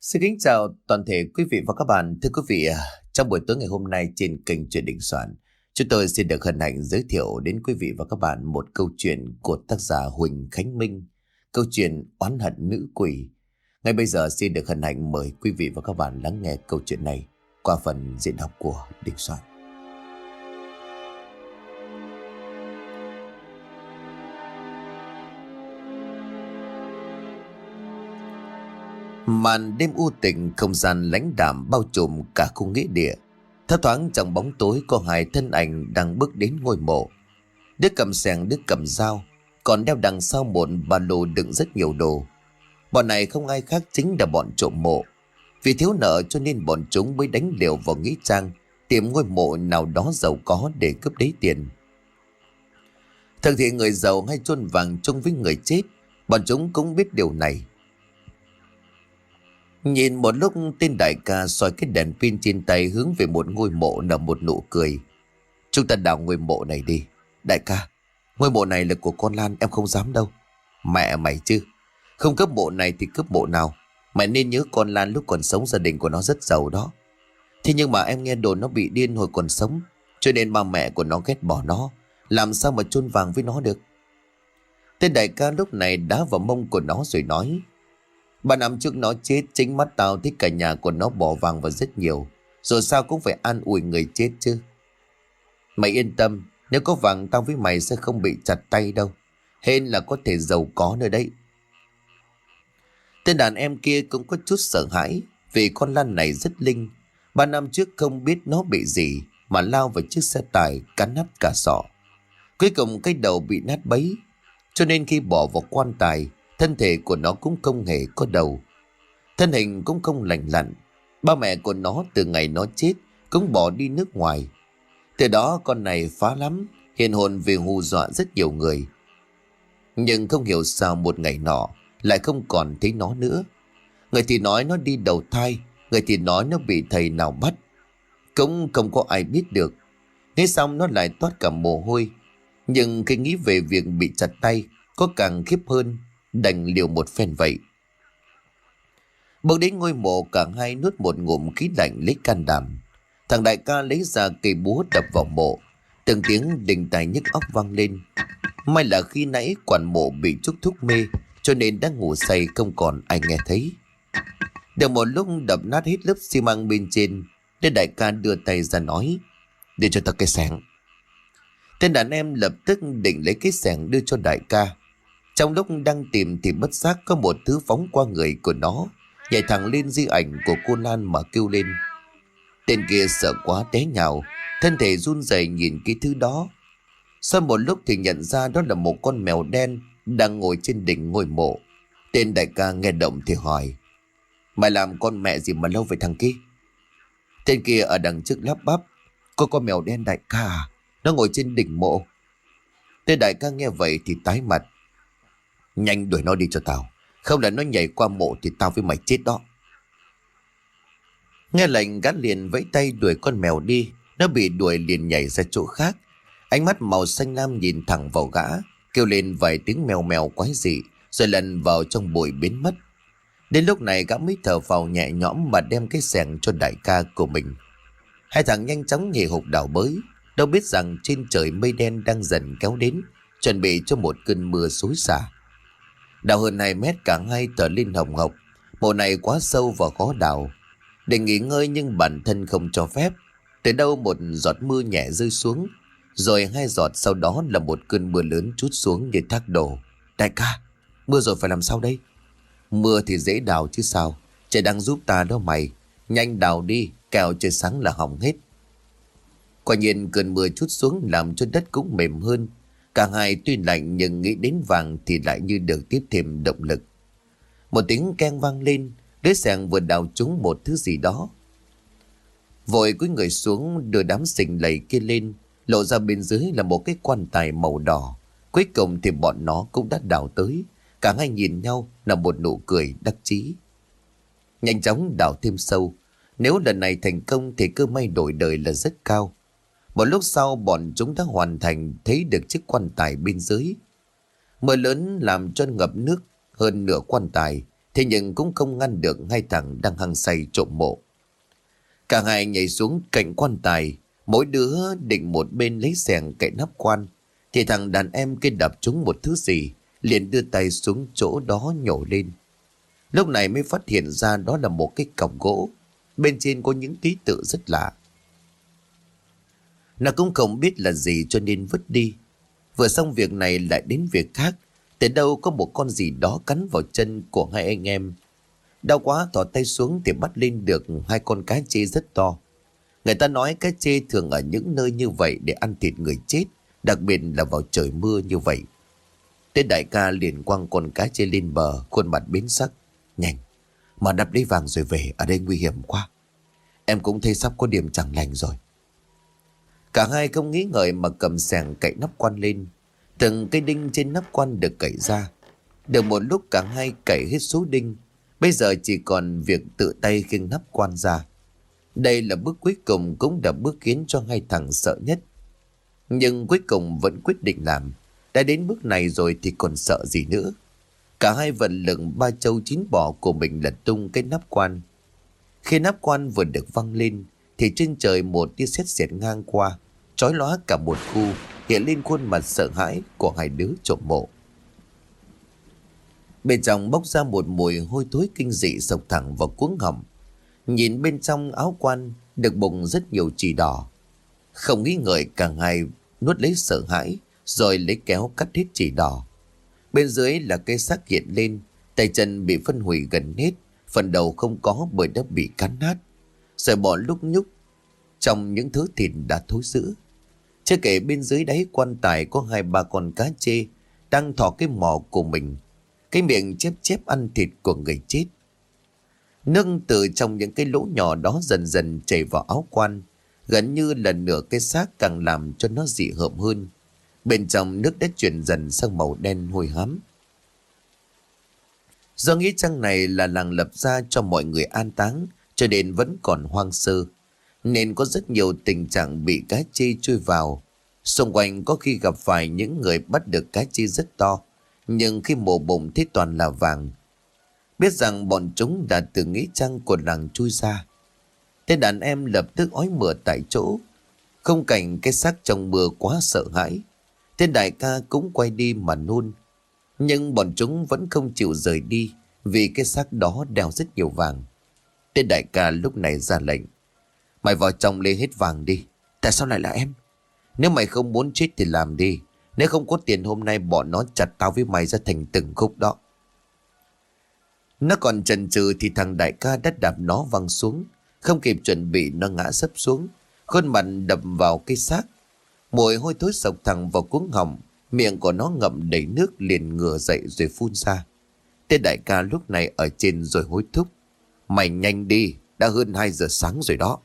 Xin kính chào toàn thể quý vị và các bạn. Thưa quý vị, trong buổi tối ngày hôm nay trên kênh Chuyện Đình Soạn, chúng tôi xin được hân hạnh giới thiệu đến quý vị và các bạn một câu chuyện của tác giả Huỳnh Khánh Minh, câu chuyện Oán hận nữ quỷ. Ngay bây giờ xin được hân hạnh mời quý vị và các bạn lắng nghe câu chuyện này qua phần diễn đọc của Đình Soạn. Màn đêm u tĩnh, không gian lãnh đạm bao trùm cả khu nghĩa địa. Thấp thoáng trong bóng tối có hai thân ảnh đang bước đến ngôi mộ. Đứa cầm xẻng, đứa cầm dao, còn đeo đằng sau một ba lô đựng rất nhiều đồ. Bọn này không ai khác chính là bọn trộm mộ. Vì thiếu nợ cho nên bọn chúng mới đánh liều vào nghĩa trang tìm ngôi mộ nào đó giàu có để cướp lấy tiền. Thường thì người giàu hay chôn vàng chung với người chết, bọn chúng cũng biết điều này. Nhìn một lúc, tên đại ca soi cái đèn pin trên tay hướng về một ngôi mộ nở một nụ cười. Chúng ta đào ngôi mộ này đi. Đại ca, ngôi mộ này là của con Lan, em không dám đâu. Mẹ mày chứ, không cướp mộ này thì cướp mộ nào. Mày nên nhớ con Lan lúc còn sống gia đình của nó rất giàu đó. Thế nhưng mà em nghe đồn nó bị điên hồi còn sống, cho nên ba mẹ của nó ghét bỏ nó. Làm sao mà chôn vàng với nó được. Tên đại ca lúc này đá vào mông của nó rồi nói: 3 năm trước nó chết, chính mắt tao thấy cả nhà của nó bỏ vàng vào rất nhiều. Rồi sao cũng phải an ủi người chết chứ. Mày yên tâm, nếu có vàng tao với mày sẽ không bị chặt tay đâu. Hên là có thể giàu có nữa đấy. Tên đàn em kia cũng có chút sợ hãi, vì con Lan này rất linh. 3 năm trước không biết nó bị gì mà lao vào chiếc xe tải cắn nát cả sọ. Cuối cùng cái đầu bị nát bấy, cho nên khi bỏ vào quan tài, thân thể của nó cũng không hề có đầu. Thân hình cũng không lành lặn. Ba mẹ của nó từ ngày nó chết cũng bỏ đi nước ngoài. Từ đó con này phá lắm, hiện hồn về hù dọa rất nhiều người. Nhưng không hiểu sao một ngày nọ lại không còn thấy nó nữa. Người thì nói nó đi đầu thai, người thì nói nó bị thầy nào bắt. Cũng không có ai biết được. Nghe xong nó lại toát cả mồ hôi. Nhưng khi nghĩ về việc bị chặt tay có càng khiếp hơn, đành liều một phen vậy. Bước đến ngôi mộ, cả hai nuốt một ngụm khí lạnh lấy can đảm. Thằng đại ca lấy ra cây búa đập vào mộ, từng tiếng đình tài nhức óc vang lên. May là khi nãy quản mộ bị trúc thuốc mê, cho nên đang ngủ say không còn ai nghe thấy. Được một lúc đập nát hết lớp xi măng bên trên, nên đại ca đưa tay ra nói: "Đưa cho tao cái xẻng." Tên đàn em lập tức định lấy cái xẻng đưa cho đại ca. Trong lúc đang tìm thì bất giác có một thứ phóng qua người của nó, nhảy thẳng lên di ảnh của cô Lan mà kêu lên. Tên kia sợ quá té nhào, thân thể run rẩy nhìn cái thứ đó. Sau một lúc thì nhận ra đó là một con mèo đen đang ngồi trên đỉnh ngôi mộ. Tên đại ca nghe động thì hỏi: "Mày làm con mẹ gì mà lâu vậy thằng kia?" Tên kia ở đằng trước lắp bắp: "Có con mèo đen đại ca à? Nó ngồi trên đỉnh mộ." Tên đại ca nghe vậy thì tái mặt: "Nhanh đuổi nó đi cho tao, không là nó nhảy qua mộ thì tao với mày chết đó." Nghe lệnh, gã liền vẫy tay đuổi con mèo đi. Nó bị đuổi liền nhảy ra chỗ khác. Ánh mắt màu xanh lam nhìn thẳng vào gã, kêu lên vài tiếng mèo mèo quái dị, rồi lần vào trong bụi biến mất. Đến lúc này gã mới thở phào nhẹ nhõm mà đem cái xẻng cho đại ca của mình. Hai thằng nhanh chóng hì hục đào bới, đâu biết rằng trên trời mây đen đang dần kéo đến, chuẩn bị cho một cơn mưa xối xả. Đào hơn 2 mét, cả hai trở lên hồng hộc. Mộ này quá sâu và khó đào. Để nghỉ ngơi nhưng bản thân không cho phép. Từ đâu một giọt mưa nhẹ rơi xuống, rồi 2 giọt sau đó là một cơn mưa lớn trút xuống như thác đổ. "Đại ca, mưa rồi phải làm sao đây?" "Mưa thì dễ đào chứ sao. Trời đang giúp ta đó mày. Nhanh đào đi, kẻo trời sáng là hỏng hết." Quả nhiên cơn mưa trút xuống làm cho đất cũng mềm hơn. Cả hai tuy lạnh nhưng nghĩ đến vàng thì lại như được tiếp thêm động lực. Một tiếng keng vang lên, đứa xẻng vừa đào trúng một thứ gì đó. Vội cúi người xuống đưa đám sình lầy kia lên, lộ ra bên dưới là một cái quan tài màu đỏ. Cuối cùng thì bọn nó cũng đã đào tới. Cả hai nhìn nhau là một nụ cười đắc chí. Nhanh chóng đào thêm sâu. Nếu lần này thành công thì cơ may đổi đời là rất cao. Một lúc sau bọn chúng đã hoàn thành, thấy được chiếc quan tài bên dưới. Mưa lớn làm cho ngập nước hơn nửa quan tài, thế nhưng cũng không ngăn được hai thằng đang hăng say trộm mộ. Cả hai nhảy xuống cạnh quan tài, mỗi đứa định một bên lấy xẻng cậy nắp quan, thì thằng đàn em kia đập trúng một thứ gì, liền đưa tay xuống chỗ đó nhổ lên. Lúc này mới phát hiện ra đó là một cái cọc gỗ, bên trên có những ký tự rất lạ. Nó cũng không biết là gì cho nên vứt đi. Vừa xong việc này lại đến việc khác, từ đâu có một con gì đó cắn vào chân của hai anh em. Đau quá thò tay xuống thì bắt lên được hai con cá chê rất to. Người ta nói cá chê thường ở những nơi như vậy để ăn thịt người chết, đặc biệt là vào trời mưa như vậy. Tên đại ca liền quăng con cá chê lên bờ, khuôn mặt biến sắc. Nhanh, mà đập lấy vàng rồi về, ở đây nguy hiểm quá. Em cũng thấy sắp có điểm chẳng lành rồi. Cả hai không nghĩ ngợi mà cầm xẻng cậy nắp quan lên. Từng cây đinh trên nắp quan được cậy ra. Được một lúc cả hai cậy hết số đinh. Bây giờ chỉ còn việc tự tay khiêng nắp quan ra. Đây là bước cuối cùng, cũng là bước khiến cho hai thằng sợ nhất. Nhưng cuối cùng vẫn quyết định làm. Đã đến bước này rồi thì còn sợ gì nữa. Cả hai vận lực ba trâu chín bò của mình lật tung cái nắp quan. Khi nắp quan vừa được văng lên thì trên trời một tia sét xẹt ngang qua, chói lóa cả một khu, hiện lên khuôn mặt sợ hãi của hai đứa trộm mộ. Bên trong bốc ra một mùi hôi thối kinh dị sộc thẳng vào cuống họng. Nhìn bên trong áo quan được bùng rất nhiều chì đỏ. Không nghĩ ngợi cả hai nuốt lấy sợ hãi, rồi lấy kéo cắt hết chì đỏ. Bên dưới là cái xác hiện lên, tay chân bị phân hủy gần hết, phần đầu không có bởi đã bị cắn nát. Sợi bọ lúc nhúc trong những thứ thịt đã thối rữa. Chưa kể bên dưới đáy quan tài có hai ba con cá chê đang thò cái mỏ của mình, cái miệng chép chép ăn thịt của người chết. Nước từ trong những cái lỗ nhỏ đó dần dần chảy vào áo quan, gần như là nửa cái xác, càng làm cho nó dị hợm hơn. Bên trong nước đã chuyển dần sang màu đen hôi hám. Do nghĩ chăng này là làng lập ra cho mọi người an táng, cho nên vẫn còn hoang sơ, nên có rất nhiều tình trạng bị cá chê chui vào. Xung quanh có khi gặp phải những người bắt được cá chê rất to, nhưng khi mổ bụng thấy toàn là vàng. Biết rằng bọn chúng đã từ nghĩa trang của làng chui ra, tên đàn em lập tức ói mửa tại chỗ. Không cảnh cái xác trong mưa quá sợ hãi, tên đại ca cũng quay đi mà nôn. Nhưng bọn chúng vẫn không chịu rời đi, vì cái xác đó đeo rất nhiều vàng. Tên đại ca lúc này ra lệnh: mày vào trong lấy hết vàng đi. Tại sao lại là em? Nếu mày không muốn chết thì làm đi, nếu không có tiền hôm nay bọn nó chặt tao với mày ra thành từng khúc đó. Nó còn chần chừ thì thằng đại ca đã đạp nó văng xuống. Không kịp chuẩn bị nó ngã sấp xuống, khuôn mặt đập vào cái xác. Mùi hôi thối sộc thẳng vào cuống họng, miệng của nó ngậm đầy nước, liền ngửa dậy rồi phun ra. Tên đại ca lúc này ở trên rồi hối thúc: mày nhanh đi, đã hơn 2 giờ sáng rồi đó.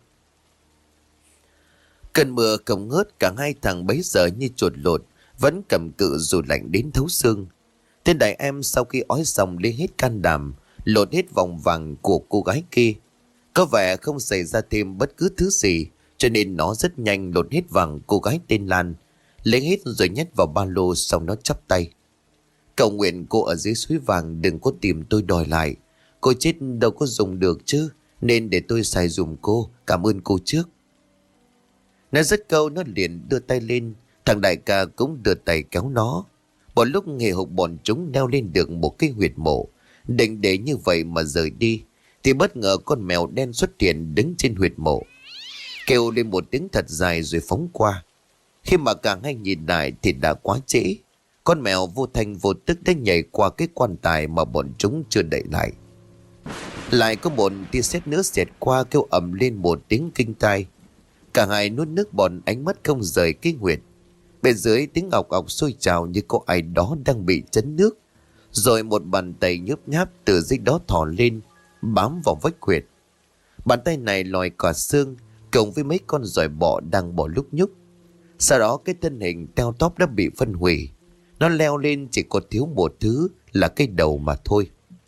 Cơn mưa không ngớt, cả hai thằng bấy giờ như chuột lột, vẫn cầm cự dù lạnh đến thấu xương. Tên đại em sau khi ói xong lấy hết can đảm, lột hết vòng vàng của cô gái kia. Có vẻ không xảy ra thêm bất cứ thứ gì, cho nên nó rất nhanh lột hết vàng cô gái tên Lan, lấy hết rồi nhét vào ba lô, xong nó chắp tay: cầu nguyện cô ở dưới suối vàng đừng có tìm tôi đòi lại. Cô chết đâu có dùng được chứ, nên để tôi xài dùm cô, cảm ơn cô trước. Nói dứt câu nó liền đưa tay lên, thằng đại ca cũng đưa tay kéo nó. Một lúc hề hục bọn chúng leo lên được một cái huyệt mộ, định để như vậy mà rời đi, thì bất ngờ con mèo đen xuất hiện đứng trên huyệt mộ, kêu lên một tiếng thật dài rồi phóng qua. Khi mà cả hai nhìn lại thì đã quá trễ. Con mèo vô thanh vô tức đã nhảy qua cái quan tài mà bọn chúng chưa đậy lại. Lại có một tia sét nữa xẹt qua, kêu ầm lên một tiếng kinh tai. Cả hai nuốt nước bọt, ánh mắt không rời cái huyệt. Bên dưới tiếng ọc ọc sôi trào như có ai đó đang bị chấn nước. Rồi một bàn tay nhớp nháp từ dưới đó thò lên, bám vào vách huyệt. Bàn tay này lòi cả xương, cộng với mấy con giòi bọ đang bò lúc nhúc. Sau đó cái thân hình teo tóp đã bị phân hủy. Nó leo lên chỉ có thiếu một thứ là cái đầu mà thôi.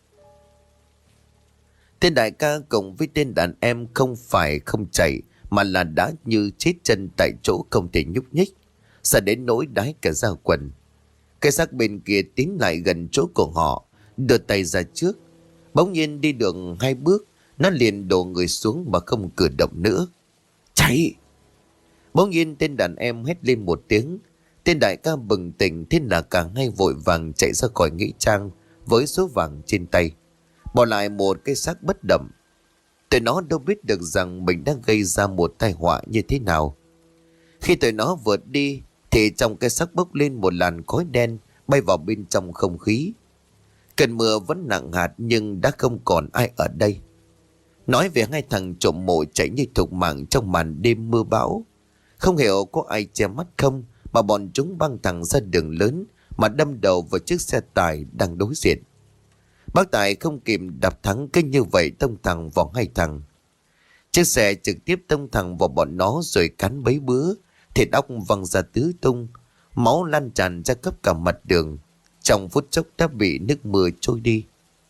Tên đại ca cùng với tên đàn em không phải không chạy, mà là đã như chết chân tại chỗ, không thể nhúc nhích, sợ đến nỗi đái cả da quần. Cái xác bên kia tiến lại gần chỗ của họ, đưa tay ra trước. Bỗng nhiên đi được 2 bước, nó liền đổ người xuống mà không cử động nữa. Cháy! Bỗng nhiên tên đàn em hét lên một tiếng. Tên đại ca bừng tỉnh, thế là cả hai vội vàng chạy ra khỏi nghĩa trang với số vàng trên tay, bỏ lại một cái xác bất động. Tụi nó đâu biết được rằng mình đang gây ra một tai họa như thế nào. Khi tụi nó vượt đi thì trong cái xác bốc lên một làn khói đen bay vào bên trong không khí. Cơn mưa vẫn nặng hạt nhưng đã không còn ai ở đây. Nói về hai thằng trộm mộ chạy như thục mạng trong màn đêm mưa bão. Không hiểu có ai che mắt không mà bọn chúng băng thẳng ra đường lớn mà đâm đầu vào chiếc xe tải đang đối diện. Bác Tài không kịp đạp thắng kinh như vậy tông thẳng vào hai thằng. Chiếc xe trực tiếp tông thẳng vào bọn nó rồi cắn bấy bứa, thịt óc văng ra tứ tung, máu lan tràn ra khắp cả mặt đường. Trong phút chốc đã bị nước mưa trôi đi.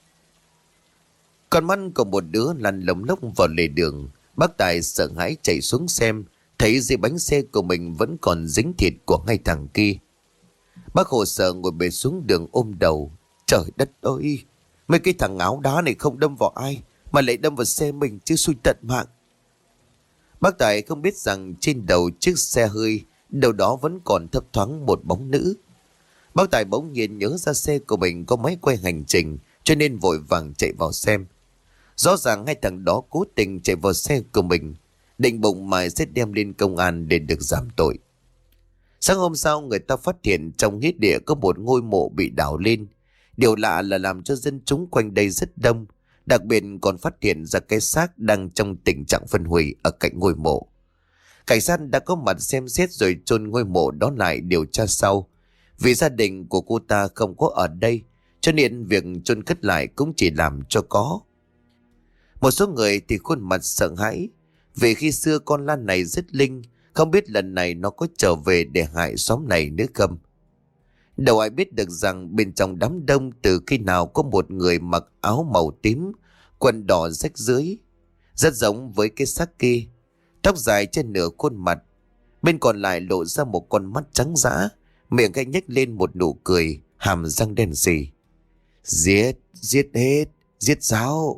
Con mắt của một đứa lăn lồng lốc vào lề đường. Bác Tài sợ hãi chạy xuống xem, thấy dưới bánh xe của mình vẫn còn dính thịt của hai thằng kia. Bác khổ sở ngồi bệt xuống đường ôm đầu. Trời đất ơi, mấy cái thằng áo đá này không đâm vào ai mà lại đâm vào xe mình chứ, xui tận mạng. Bác Tài không biết rằng trên đầu chiếc xe hơi đâu đó vẫn còn thấp thoáng một bóng nữ. Bác Tài bỗng nhiên nhớ ra xe của mình có máy quay hành trình, cho nên vội vàng chạy vào xem. Rõ ràng hai thằng đó cố tình chạy vào xe của mình, định bụng mày sẽ đem lên công an để được giảm tội. Sáng hôm sau người ta phát hiện trong nghĩa địa có một ngôi mộ bị đào lên. Điều lạ là làm cho dân chúng quanh đây rất đông. Đặc biệt còn phát hiện ra cái xác đang trong tình trạng phân hủy ở cạnh ngôi mộ. Cảnh sát đã có mặt xem xét rồi chôn ngôi mộ đó lại điều tra sau. Vì gia đình của cô ta không có ở đây, cho nên việc chôn cất lại cũng chỉ làm cho có. Một số người thì khuôn mặt sợ hãi, vì khi xưa con Lan này rất linh, không biết lần này nó có trở về để hại xóm này nữa không. Đâu ai biết được rằng bên trong đám đông từ khi nào có một người mặc áo màu tím, quần đỏ rách dưới, rất giống với cái xác kia, tóc dài trên nửa khuôn mặt, bên còn lại lộ ra một con mắt trắng dã, miệng cái nhếch lên một nụ cười, hàm răng đen sì. Giết, giết hết, giết giáo.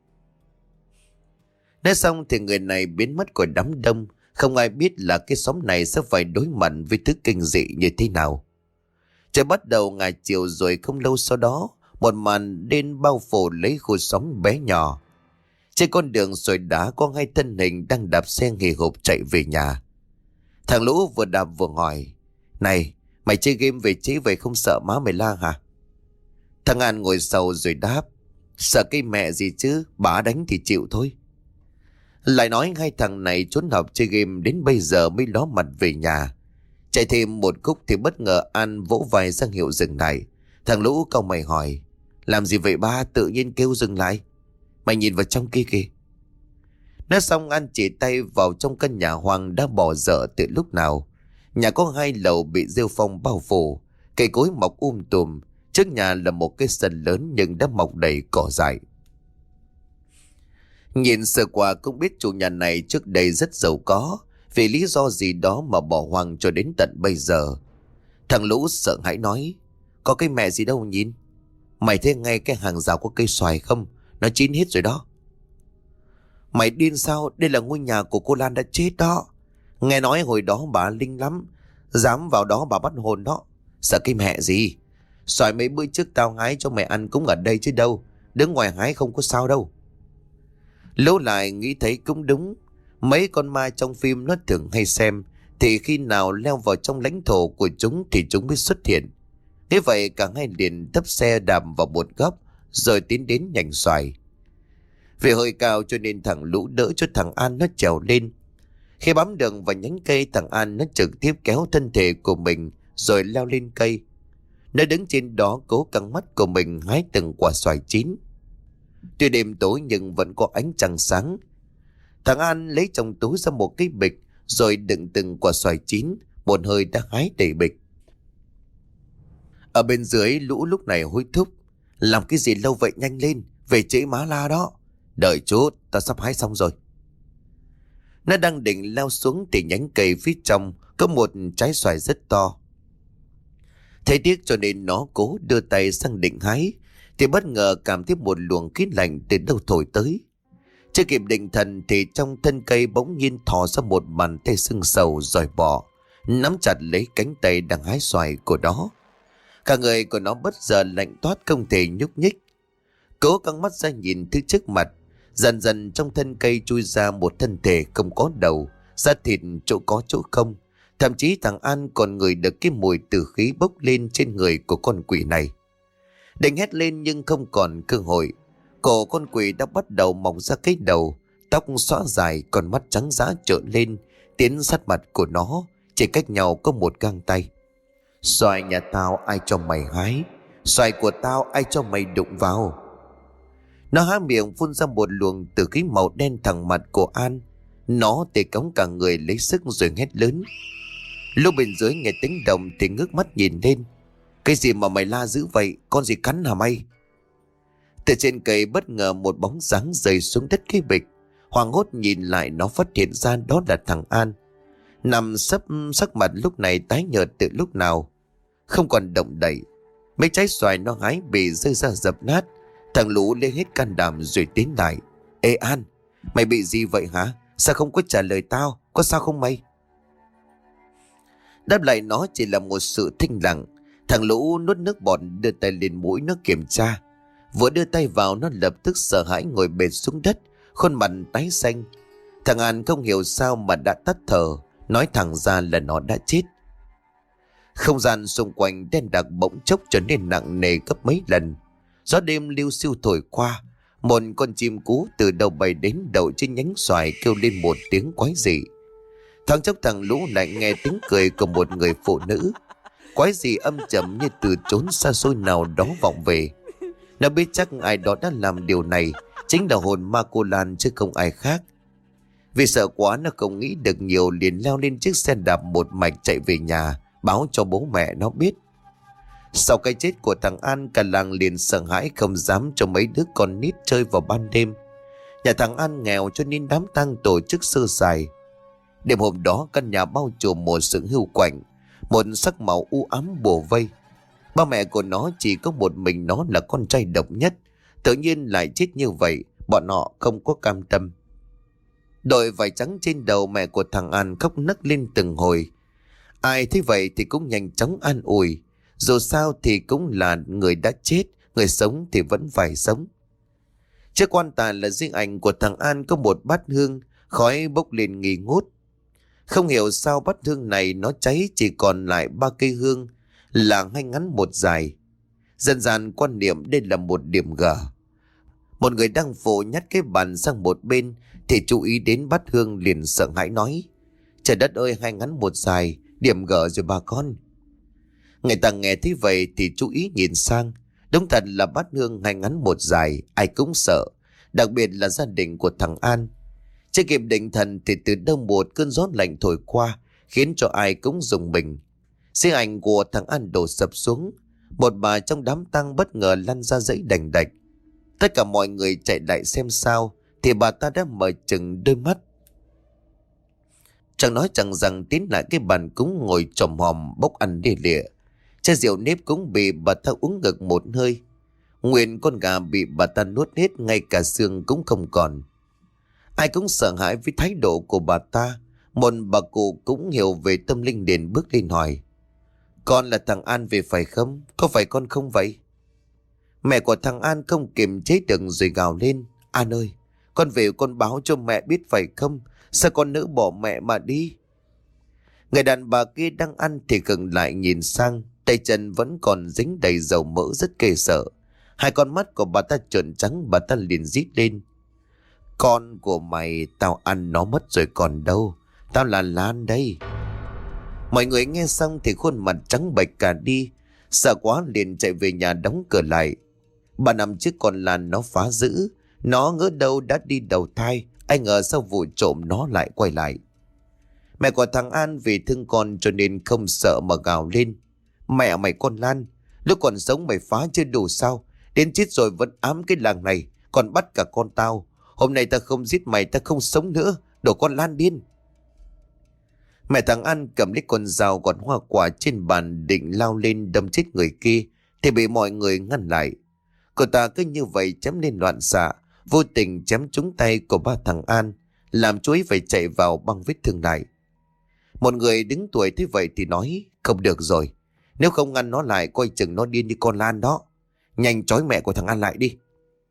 Nói xong thì người này biến mất khỏi đám đông. Không ai biết là cái xóm này sẽ phải đối mặt với thứ kinh dị như thế nào. Trời bắt đầu ngả chiều rồi không lâu sau đó, một màn đen bao phủ lấy khu xóm bé nhỏ. Trên con đường sỏi đá có hai thân hình đang đạp xe hì hục chạy về nhà. Thằng Lũ vừa đạp vừa hỏi: Này, mày chơi game về chế vậy không sợ má mày la hả? Thằng An ngồi sau rồi đáp: Sợ cái mẹ gì chứ, bà đánh thì chịu thôi. Lại nói hai thằng này trốn học chơi game đến bây giờ mới ló mặt về nhà. Chạy thêm một khúc thì bất ngờ An vỗ vai ra hiệu dừng lại. Thằng Lũ cau mày hỏi: Làm gì vậy ba, tự nhiên kêu dừng lại? Mày nhìn vào trong kia kìa. Nói xong An chỉ tay vào trong căn nhà hoang đã bỏ dở từ lúc nào. Nhà có 2 lầu bị rêu phong bao phủ, cây cối mọc tùm. Trước nhà là một cái sân lớn nhưng đã mọc đầy cỏ dại. Nhìn sơ qua cũng biết chủ nhà này trước đây rất giàu có, vì lý do gì đó mà bỏ hoang cho đến tận bây giờ. Thằng Lũ sợ hãi nói: Có cái mẹ gì đâu nhìn. Mày thấy ngay cái hàng rào có cây xoài không? Nó chín hết rồi đó. Mày điên sao? Đây là ngôi nhà của cô Lan đã chết đó. Nghe nói hồi đó bà linh lắm, dám vào đó bà bắt hồn đó. Sợ cái mẹ gì? Xoài mấy bữa trước tao hái cho mày ăn cũng ở đây chứ đâu. Đứng ngoài hái không có sao đâu. Lũ lại nghĩ thấy cũng đúng. Mấy con ma trong phim nó thường hay xem, thì khi nào leo vào trong lãnh thổ của chúng thì chúng mới xuất hiện. Thế vậy cả hai liền tấp xe đạp vào một góc rồi tiến đến nhành xoài. Vì hơi cao cho nên thằng Lũ đỡ cho thằng An nó trèo lên. Khi bám đường vào nhánh cây, thằng An nó trực tiếp kéo thân thể của mình rồi leo lên cây. Nó đứng trên đó cố căng mắt của mình hái từng quả xoài chín. Tuy đêm tối nhưng vẫn có ánh trăng sáng. Thằng An lấy trong túi ra một cái bịch rồi đựng từng quả xoài chín, một hơi đã hái đầy bịch. Ở bên dưới Lũ lúc này hối thúc: Làm cái gì lâu vậy, nhanh lên, về trễ má la đó. Đợi chút, ta sắp hái xong rồi. Nó đang định leo xuống thì nhánh cây phía trong có một trái xoài rất to. Thấy tiếc cho nên nó cố đưa tay sang định hái, thì bất ngờ cảm thấy một luồng khí lạnh từ đâu thổi tới. Chưa kịp định thần thì trong thân cây bỗng nhiên thò ra một bàn tay sưng sầu dòi bọ, nắm chặt lấy cánh tay đang hái xoài của nó. Cả người của nó bất giờ lạnh toát, không thể nhúc nhích. Cố căng mắt ra nhìn thứ trước mặt. Dần dần trong thân cây chui ra một thân thể không có đầu, da thịt chỗ có chỗ không. Thậm chí thằng An còn ngửi được cái mùi tử khí bốc lên trên người của con quỷ này. Định hét lên nhưng không còn cơ hội. Cổ con quỷ đã bắt đầu mọc ra cái đầu, tóc xõa dài, con mắt trắng dã trợn lên, tiến sát mặt của nó, chỉ cách nhau có một gang tay. Xoài nhà tao ai cho mày hái? Xoài của tao ai cho mày đụng vào? Nó há miệng phun ra một luồng tử khí màu đen thẳng mặt của An. Nó tê cống cả người lấy sức rồi hét lớn. Lúc bên dưới nghe tiếng động thì ngước mắt nhìn lên. Cái gì mà mày la dữ vậy? Con gì cắn hả mày? Từ trên cây bất ngờ một bóng dáng rơi xuống đất cái bịch. Hoảng hốt nhìn lại, nó phát hiện ra đó là thằng An. Nằm sấp, sắc mặt lúc này tái nhợt từ lúc nào, không còn động đậy. Mấy trái xoài nó hái bị rơi ra dập nát. Thằng Lũ lấy hết can đảm rồi tiến lại. Ê An, mày bị gì vậy hả? Sao không có trả lời tao? Có sao không mày? Đáp lại nó chỉ là một sự thinh lặng. Thằng Lũ nuốt nước bọt, đưa tay lên mũi nó kiểm tra. Vừa đưa tay vào, nó lập tức sợ hãi ngồi bệt xuống đất, khuôn mặt tái xanh. Thằng An không hiểu sao mà đã tắt thở, nói thẳng ra là nó đã chết. Không gian xung quanh đen đặc bỗng chốc trở nên nặng nề gấp mấy lần. Gió đêm liu xiu thổi qua, một con chim cú từ đầu bay đến đậu trên nhánh xoài kêu lên một tiếng quái dị. Thoáng chốc thằng Lũ lại nghe tiếng cười của một người phụ nữ, quái dị âm trầm như từ chốn xa xôi nào đó vọng về. Nó biết chắc ai đó đã làm điều này chính là hồn ma cô Lan chứ không ai khác. Vì sợ quá nó không nghĩ được nhiều, liền leo lên chiếc xe đạp một mạch chạy về nhà, báo cho bố mẹ nó biết. Sau cái chết của thằng An, cả làng liền sợ hãi không dám cho mấy đứa con nít chơi vào ban đêm. Nhà thằng An nghèo cho nên đám tang tổ chức sơ sài. Đêm hôm đó căn nhà bao trùm một sự hưu quạnh, một sắc màu u ám bủa vây. Ba mẹ của nó chỉ có một mình nó là con trai độc nhất, tự nhiên lại chết như vậy, bọn họ không có cam tâm. Đội vải trắng trên đầu mẹ của thằng An khóc nấc lên từng hồi. Ai thấy vậy thì cũng nhanh chóng an ủi, dù sao thì cũng là người đã chết, người sống thì vẫn phải sống. Trước quan tài là riêng ảnh của thằng An có một bát hương, khói bốc lên nghi ngút. Không hiểu sao bát hương này nó cháy chỉ còn lại 3 cây hương, là hai ngắn một dài. Dân gian quan niệm đây là một điểm gở. Một người đang vồ nhát cái bàn sang một bên thì chú ý đến bát hương liền sợ hãi nói: Trời đất ơi, hai ngắn một dài, điểm gở rồi bà con. Người ta nghe thấy vậy thì chú ý nhìn sang. Đúng thật là bát hương hai ngắn một dài, ai cũng sợ, đặc biệt là gia đình của thằng An. Chưa kịp định thần thì từ đâu một cơn gió lạnh thổi qua, khiến cho ai cũng rùng mình. Xe ảnh của thằng An đổ sập xuống. Một bà trong đám tang bất ngờ lăn ra dãy đành đạch. Tất cả mọi người chạy lại xem sao thì bà ta đã mở chừng đôi mắt. Chẳng nói chẳng rằng tiến lại cái bàn cúng ngồi chòm hòm bốc ăn đê lịa. Chai rượu nếp cũng bị bà ta uống ngực một hơi. Nguyên con gà bị bà ta nuốt hết, ngay cả xương cũng không còn. Ai cũng sợ hãi với thái độ của bà ta. Một bà cụ cũng hiểu về tâm linh liền bước lên hỏi: Con là thằng An về phải không? Có phải con không vậy? Mẹ của thằng An không kiềm chế được rồi gào lên: An ơi, con về con báo cho mẹ biết phải không? Sao con nỡ bỏ mẹ mà đi? Người đàn bà kia đang ăn thì khựng lại nhìn sang, tay chân vẫn còn dính đầy dầu mỡ rất ghê sợ. Hai con mắt của bà ta trợn trắng, bà ta liền rít lên: Con của mày tao ăn nó mất rồi còn đâu, tao là Lan đây. Mọi người nghe xong thì khuôn mặt trắng bệch cả đi, sợ quá liền chạy về nhà đóng cửa lại. 3 năm trước con Lan nó phá dữ, nó ngỡ đâu đã đi đầu thai, ai ngờ sau vụ trộm nó lại quay lại. Mẹ của thằng An vì thương con cho nên không sợ mà gào lên: Mẹ mày con Lan, lúc còn sống mày phá chưa đủ sao? Đến chết rồi vẫn ám cái làng này, còn bắt cả con tao. Hôm nay ta không giết mày ta không sống nữa, đồ con Lan điên. Mẹ thằng An cầm lấy con dao gọt hoa quả trên bàn định lao lên đâm chết người kia thì bị mọi người ngăn lại. Cô ta cứ như vậy chém lên loạn xạ, vô tình chém trúng tay của ba thằng An, làm chú ấy phải chạy vào băng vết thương lại. Một người đứng tuổi thế vậy thì nói, không được rồi, nếu không ngăn nó lại coi chừng nó điên như con Lan đó. Nhanh trói mẹ của thằng An lại đi.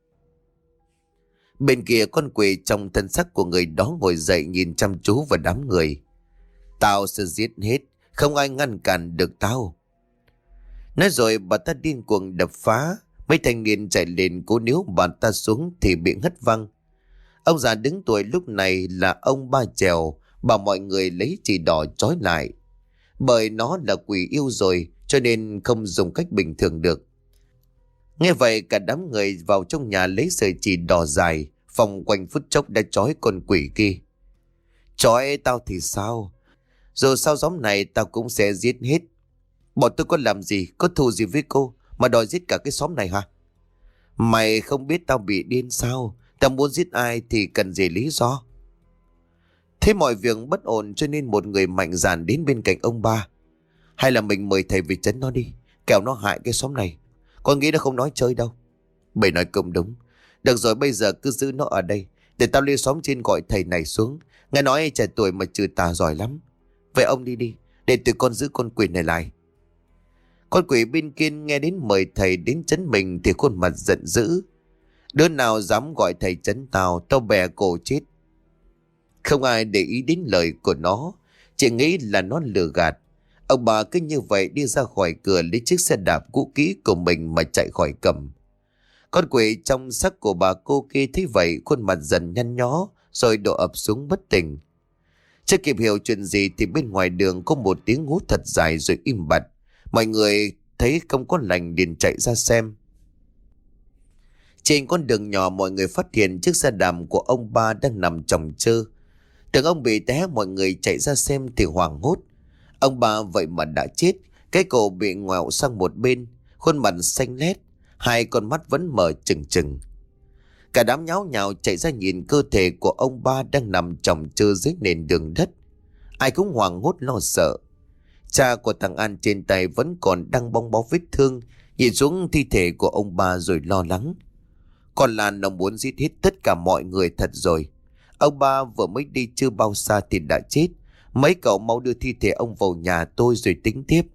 Bên kia con quỷ trong thân sắc của người đó ngồi dậy nhìn chăm chú vào đám người. Tao sẽ giết hết, không ai ngăn cản được tao. Nói rồi bà ta điên cuồng đập phá. Mấy thanh niên chạy lên cố níu bà ta xuống thì bị ngất văng. Ông già đứng tuổi lúc này là ông Ba Trèo, bảo mọi người lấy chỉ đỏ trói lại. Bởi nó là quỷ yêu rồi cho nên không dùng cách bình thường được. Nghe vậy cả đám người vào trong nhà lấy sợi chỉ đỏ dài, vòng quanh phút chốc đã trói con quỷ kia. Trói tao thì sao? Dù sao xóm này tao cũng sẽ giết hết. Bọn tôi có làm gì, có thù gì với cô mà đòi giết cả cái xóm này hả? Mày không biết tao bị điên sao? Tao muốn giết ai thì cần gì lý do? Thế mọi việc bất ổn cho nên một người mạnh dạn đến bên cạnh ông Ba. Hay là mình mời thầy về trấn nó đi, kẻo nó hại cái xóm này. Con nghĩ nó không nói chơi đâu. Bầy nói cũng đúng. Được rồi, bây giờ cứ giữ nó ở đây, để tao lên xóm trên gọi thầy này xuống. Nghe nói trẻ tuổi mà trừ tà giỏi lắm. Vậy ông đi đi, để tụi con giữ con quỷ này lại. Con quỷ bên kia nghe đến mời thầy đến trấn mình thì khuôn mặt giận dữ. Đứa nào dám gọi thầy trấn tao bè cổ chết. Không ai để ý đến lời của nó, chỉ nghĩ là nó lừa gạt. Ông bà cứ như vậy đi ra khỏi cửa lấy chiếc xe đạp cũ kỹ của mình mà chạy khỏi cầm. Con quỷ trong sắc của bà cô kia thấy vậy khuôn mặt dần nhăn nhó rồi đổ ập xuống bất tỉnh. Chưa kịp hiểu chuyện gì thì bên ngoài đường có một tiếng hú thật dài rồi im bặt. Mọi người thấy không có lành liền chạy ra xem. Trên con đường nhỏ mọi người phát hiện chiếc xe đạp của ông Ba đang nằm chồng chơ. Tưởng ông bị té, mọi người chạy ra xem thì hoảng hốt. Ông Ba vậy mà đã chết, cái cổ bị ngoẹo sang một bên, khuôn mặt xanh lét, hai con mắt vẫn mở trừng trừng. Cả đám nháo nhào chạy ra nhìn cơ thể của ông Ba đang nằm chồng chơ dưới nền đường đất. Ai cũng hoảng hốt lo sợ. Cha của thằng An trên tay vẫn còn đang bong bó vết thương, nhìn xuống thi thể của ông Ba rồi lo lắng. Còn Lan nó muốn giết hết tất cả mọi người thật rồi. Ông Ba vừa mới đi chưa bao xa thì đã chết. Mấy cậu mau đưa thi thể ông vào nhà tôi rồi tính tiếp.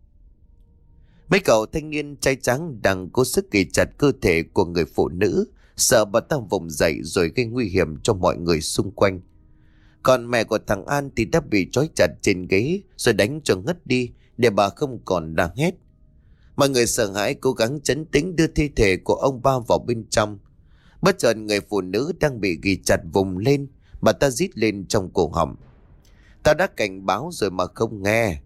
Mấy cậu thanh niên trai trắng đang cố sức kì chặt cơ thể của người phụ nữ, sợ bà ta vùng dậy rồi gây nguy hiểm cho mọi người xung quanh. Còn mẹ của thằng An thì đã bị trói chặt trên ghế rồi đánh cho ngất đi để bà không còn đang hét. Mọi người sợ hãi cố gắng trấn tĩnh đưa thi thể của ông Ba vào bên trong. Bất chợt người phụ nữ đang bị ghi chặt vùng lên, bà ta rít lên trong cổ họng. Ta đã cảnh báo rồi mà không nghe.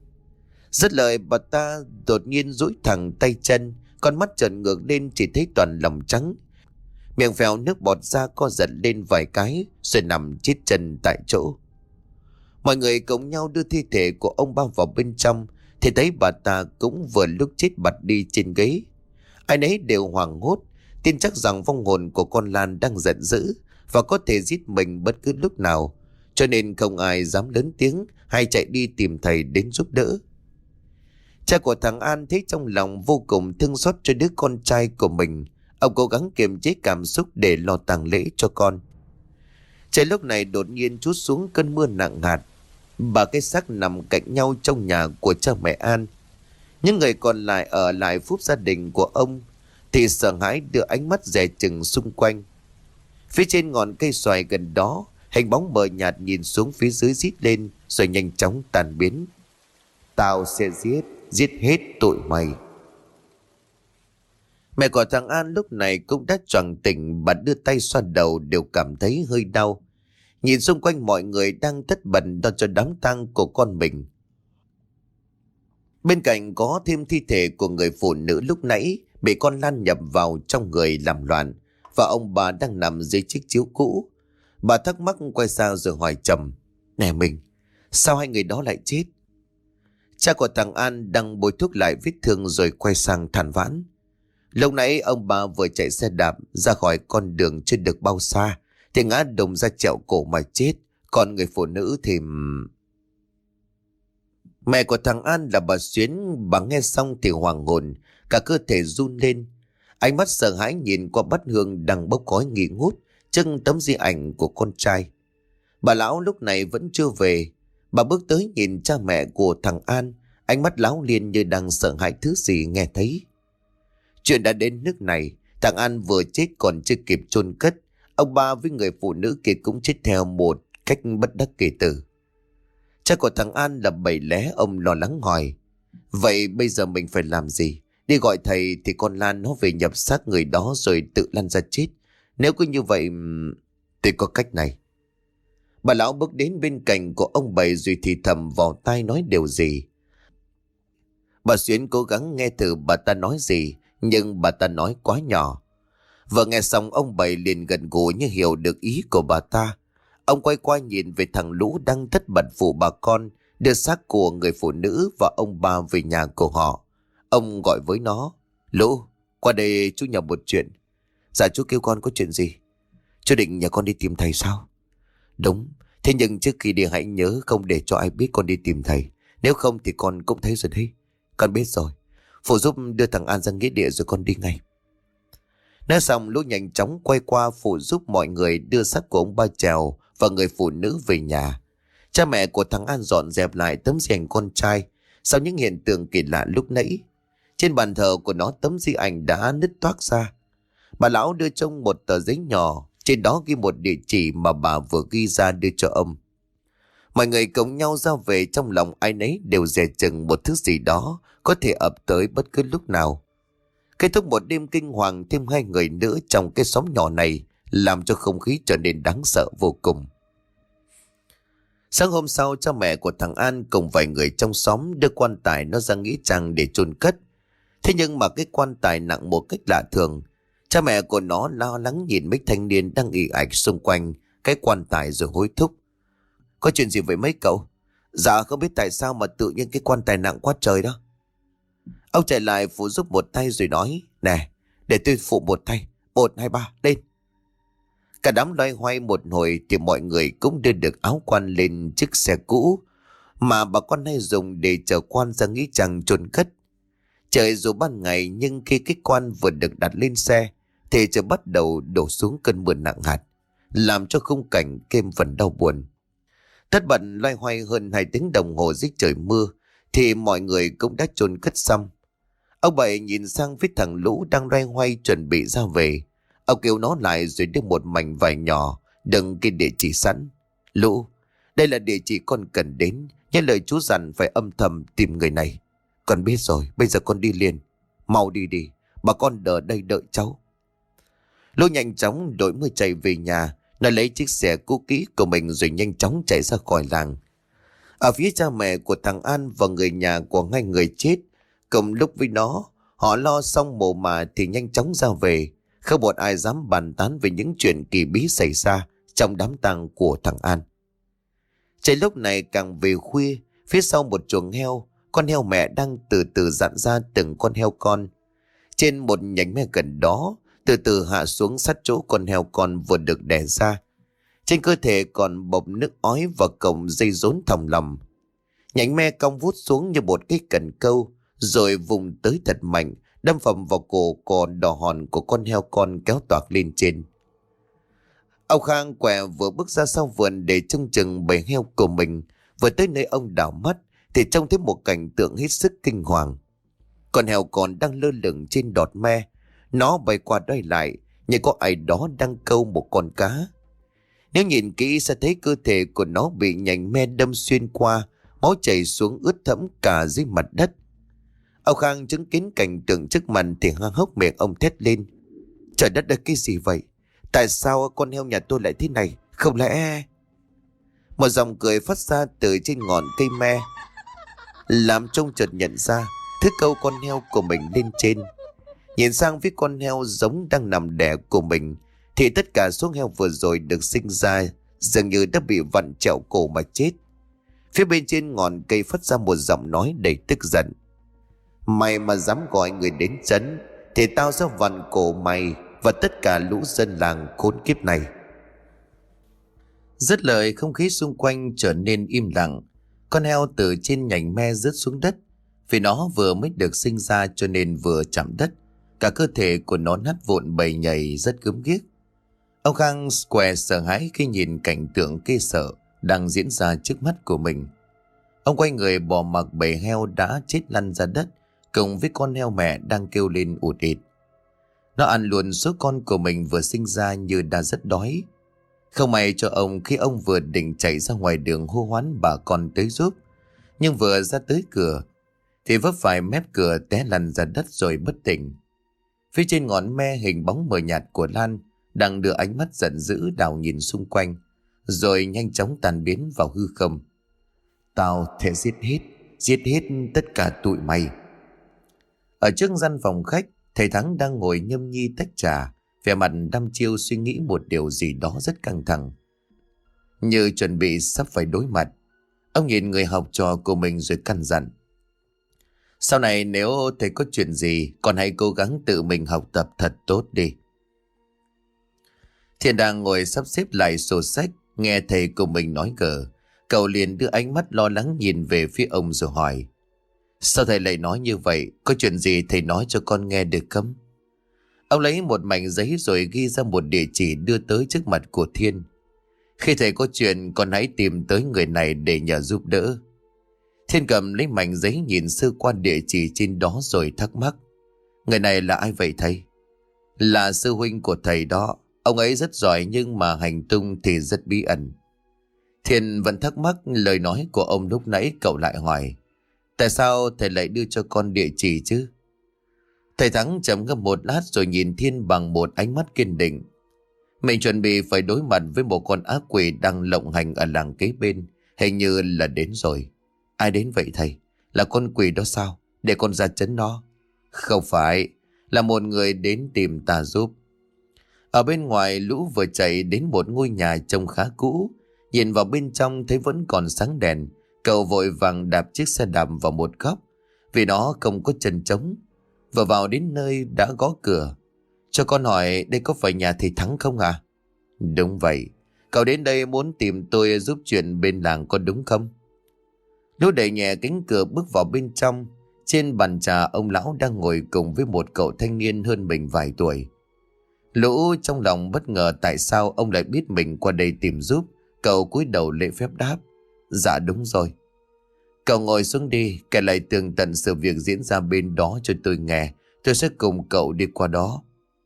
Dứt lời bà ta đột nhiên duỗi thẳng tay chân, con mắt trợn ngược lên chỉ thấy toàn lòng trắng. Miệng phèo nước bọt ra co giật lên vài cái rồi nằm chết chân tại chỗ. Mọi người cùng nhau đưa thi thể của ông Ba vào bên trong thì thấy bà ta cũng vừa lúc chết bật đi trên ghế. Ai nấy đều hoảng hốt, tin chắc rằng vong hồn của con Lan đang giận dữ và có thể giết mình bất cứ lúc nào, cho nên không ai dám lớn tiếng hay chạy đi tìm thầy đến giúp đỡ. Cha của thằng An thấy trong lòng vô cùng thương xót cho đứa con trai của mình. Ông cố gắng kiềm chế cảm xúc để lo tang lễ cho con. Trời lúc này đột nhiên trút xuống cơn mưa nặng hạt. Ba cái xác nằm cạnh nhau trong nhà của cha mẹ An. Những người còn lại ở lại phúc gia đình của ông thì sợ hãi đưa ánh mắt dè chừng xung quanh. Phía trên ngọn cây xoài gần đó, hình bóng mờ nhạt nhìn xuống phía dưới rít lên rồi nhanh chóng tan biến. Tao sẽ giết hết tụi mày. Mẹ của thằng An lúc này cũng đã choàng tỉnh, bà đưa tay xoa đầu đều cảm thấy hơi đau. Nhìn xung quanh mọi người đang tất bật lo cho đám tang của con mình. Bên cạnh có thêm thi thể của người phụ nữ lúc nãy bị con Lan nhập vào trong người làm loạn, và ông bà đang nằm dưới chiếc chiếu cũ. Bà thắc mắc quay sang rồi hỏi trầm: Nè mình, sao hai người đó lại chết? Cha của thằng An đang bôi thuốc lại vết thương rồi quay sang than vãn: Lúc nãy ông bà vừa chạy xe đạp ra khỏi con đường chưa được bao xa thì ngã đùng ra chẹo cổ mà chết. Còn người phụ nữ thì... Mẹ của thằng An là bà Xuyến, bà nghe xong thì hoàng hồn, cả cơ thể run lên. Ánh mắt sợ hãi nhìn qua bát hương đang bốc khói nghi ngút trước tấm di ảnh của con trai. Bà lão lúc này vẫn chưa về. Bà bước tới nhìn cha mẹ của thằng An, ánh mắt láo liên như đang sợ hãi thứ gì nghe thấy. Chuyện đã đến nước này, thằng An vừa chết còn chưa kịp chôn cất, ông ba với người phụ nữ kia cũng chết theo một cách bất đắc kỳ tử. Cha của thằng An là bảy lé, ông lo lắng hỏi: vậy bây giờ mình phải làm gì? Đi gọi thầy thì con Lan nó về nhập xác người đó rồi tự lăn ra chết. Nếu cứ như vậy thì có cách này. Bà lão bước đến bên cạnh của ông bảy rồi thì thầm vào tai nói điều gì. Bà Xuyến cố gắng nghe thử bà ta nói gì, nhưng bà ta nói quá nhỏ. Vừa nghe xong ông bảy liền gần gù như hiểu được ý của bà ta. Ông quay qua nhìn về thằng Lũ đang tất bật phụ bà con đưa xác của người phụ nữ và ông ba về nhà của họ. Ông gọi với nó: Lũ, qua đây chú nhờ một chuyện. Dạ chú kêu con có chuyện gì? Chú định nhà con đi tìm thầy sao? Đúng, thế nhưng trước khi đi hãy nhớ không để cho ai biết con đi tìm thầy. Nếu không thì con cũng thấy rồi đấy. Con biết rồi. Phụ giúp đưa thằng An ra nghĩa địa rồi con đi ngay. Nói xong Lũ nhanh chóng quay qua phụ giúp mọi người đưa xác của ông ba Trèo và người phụ nữ về nhà. Cha mẹ của thằng An dọn dẹp lại tấm di ảnh con trai sau những hiện tượng kỳ lạ lúc nãy. Trên bàn thờ của nó tấm di ảnh đã nứt toác ra. Bà lão đưa trông một tờ giấy nhỏ, trên đó ghi một địa chỉ mà bà vừa ghi ra đưa cho ông. Mọi người cùng nhau ra về, trong lòng ai nấy đều dè chừng một thứ gì đó có thể ập tới bất cứ lúc nào. Kết thúc một đêm kinh hoàng thêm 2 người nữa trong cái xóm nhỏ này làm cho không khí trở nên đáng sợ vô cùng. Sáng hôm sau, cha mẹ của thằng An cùng vài người trong xóm đưa quan tài nó ra nghĩa trang để chôn cất. Thế nhưng mà cái quan tài nặng một cách lạ thường. Cha mẹ của nó lo lắng nhìn mấy thanh niên đang ì ạch xung quanh cái quan tài rồi hối thúc: có chuyện gì vậy mấy cậu? Dạ không biết tại sao mà tự nhiên cái quan tài nặng quá trời đó. Ông chạy lại phụ giúp một tay rồi nói: nè, để tôi phụ một tay. 1, 2, 3, lên. Cả đám loay hoay một hồi thì mọi người cũng đưa được áo quan lên chiếc xe cũ mà bà con hay dùng để chở quan ra nghĩa trang chôn cất. Trời dù ban ngày nhưng khi cái quan vừa được đặt lên xe thì trời bắt đầu đổ xuống cơn mưa nặng hạt, làm cho khung cảnh thêm phần đau buồn. Tất bận loay hoay hơn 2 tiếng đồng hồ dưới trời mưa thì mọi người cũng đã chôn cất xong. Ông bảy nhìn sang phía thằng Lũ đang loay hoay chuẩn bị ra về. Ông kêu nó lại rồi đưa một mảnh vải nhỏ đựng cái địa chỉ sẵn. Lũ, đây là địa chỉ con cần đến, nhớ lời chú dặn phải âm thầm tìm người này. Con biết rồi, bây giờ con đi liền. Mau đi đi, bà con đợi đây đợi cháu. Lũ nhanh chóng đổi mưa chạy về nhà. Nó lấy chiếc xe cũ kỹ của mình rồi nhanh chóng chạy ra khỏi làng. Ở phía cha mẹ của thằng An và người nhà của 2 người chết cùng lúc với nó, họ lo xong mồ mả thì nhanh chóng ra về. Không một ai dám bàn tán về những chuyện kỳ bí xảy ra trong đám tang của thằng An. Trời lúc này càng về khuya, phía sau một chuồng heo, con heo mẹ đang từ từ dặn ra từng con heo con. Trên một nhánh me gần đó, từ từ hạ xuống sát chỗ con heo con vừa được đẻ ra. Trên cơ thể còn bọc nước ói và cổng dây rốn thòng lòng. Nhánh me cong vút xuống như một cái cần câu, rồi vùng tới thật mạnh, đâm phầm vào cổ còn đỏ hòn của con heo con kéo toạc lên trên. Ông Khang quẹ vừa bước ra sau vườn để trông chừng bầy heo của mình, vừa tới nơi ông đảo mắt thì trông thấy một cảnh tượng hết sức kinh hoàng. Con heo con đang lơ lửng trên đọt me, nó bay qua đây lại như có ai đó đang câu một con cá. Nếu nhìn kỹ sẽ thấy cơ thể của nó bị nhánh me đâm xuyên qua, máu chảy xuống ướt thẫm cả dưới mặt đất. Ông Khang chứng kiến cảnh tượng trước mặt thì há hốc miệng ông thét lên: trời đất ơi, cái gì vậy? Tại sao con heo nhà tôi lại thế này? Không lẽ... Một dòng cười phát ra từ trên ngọn cây me, làm trông chợt nhận ra thứ câu con heo của mình lên trên. Nhìn sang phía con heo giống đang nằm đẻ của mình thì tất cả số heo vừa rồi được sinh ra dường như đã bị vặn trẹo cổ mà chết. Phía bên trên ngọn cây phát ra một giọng nói đầy tức giận: mày mà dám gọi người đến trấn thì tao sẽ vặn cổ mày và tất cả lũ dân làng khốn kiếp này. Dứt lời, không khí xung quanh trở nên im lặng. Con heo từ trên nhành me rớt xuống đất. Vì nó vừa mới được sinh ra cho nên vừa chạm đất, Cả cơ thể của nó nát vụn bầy nhầy rất gớm ghiếc. Ông Khang Square sợ hãi khi nhìn cảnh tượng ghê sợ đang diễn ra trước mắt của mình. Ông quay người bỏ mặc bầy heo đã chết lăn ra đất cùng với con heo mẹ đang kêu lên ụt ịt. Nó ăn luôn số con của mình vừa sinh ra như đã rất đói. Không may cho ông khi ông vừa định chạy ra ngoài đường hô hoán bà con tới giúp, nhưng vừa ra tới cửa thì vấp phải mép cửa té lăn ra đất rồi bất tỉnh. Phía trên ngọn me hình bóng mờ nhạt của Lan đang đưa ánh mắt giận dữ đảo nhìn xung quanh, rồi nhanh chóng tan biến vào hư không. Tao thể giết hết tất cả tụi mày. Ở trước gian phòng khách, thầy Thắng đang ngồi nhâm nhi tách trà, vẻ mặt đăm chiêu suy nghĩ một điều gì đó rất căng thẳng, như chuẩn bị sắp phải đối mặt. Ông nhìn người học trò của mình rồi căn dặn: sau này nếu thầy có chuyện gì, con hãy cố gắng tự mình học tập thật tốt đi. Thiên đang ngồi sắp xếp lại sổ sách, nghe thầy của mình nói gờ, cậu liền đưa ánh mắt lo lắng nhìn về phía ông rồi hỏi: sao thầy lại nói như vậy? Có chuyện gì thầy nói cho con nghe được không? Ông lấy một mảnh giấy rồi ghi ra một địa chỉ đưa tới trước mặt của Thiên. Khi thầy có chuyện, con hãy tìm tới người này để nhờ giúp đỡ. Thiên cầm lấy mảnh giấy nhìn sơ qua địa chỉ trên đó rồi thắc mắc: người này là ai vậy thầy? Là sư huynh của thầy đó. Ông ấy rất giỏi nhưng mà hành tung thì rất bí ẩn. Thiên vẫn thắc mắc lời nói của ông lúc nãy, cậu lại hỏi: tại sao thầy lại đưa cho con địa chỉ chứ? Thầy Thắng trầm ngâm một lát rồi nhìn Thiên bằng một ánh mắt kiên định. Mình chuẩn bị phải đối mặt với một con ác quỷ đang lộng hành ở làng kế bên. Hình như là đến rồi. Ai đến vậy thầy? Là con quỷ đó sao? Để con ra trấn nó. Không phải, là một người đến tìm ta giúp. Ở bên ngoài, Lũ vừa chạy đến một ngôi nhà trông khá cũ. Nhìn vào bên trong thấy vẫn còn sáng đèn. Cậu vội vàng đạp chiếc xe đạp vào một góc, vì nó không có chân trống. Vừa vào đến nơi đã gõ cửa. Cho con hỏi, đây có phải nhà thầy Thắng không à? Đúng vậy. Cậu đến đây muốn tìm tôi giúp chuyện bên làng có đúng không? Lũ đẩy nhẹ cánh cửa bước vào bên trong. Trên bàn trà, ông lão đang ngồi cùng với một cậu thanh niên hơn mình vài tuổi. Lũ trong lòng bất ngờ tại sao ông lại biết mình qua đây tìm giúp. Cậu cúi đầu lễ phép đáp: dạ đúng rồi. Cậu ngồi xuống đi, kể lại tường tận sự việc diễn ra bên đó cho tôi nghe. Tôi sẽ cùng cậu đi qua đó.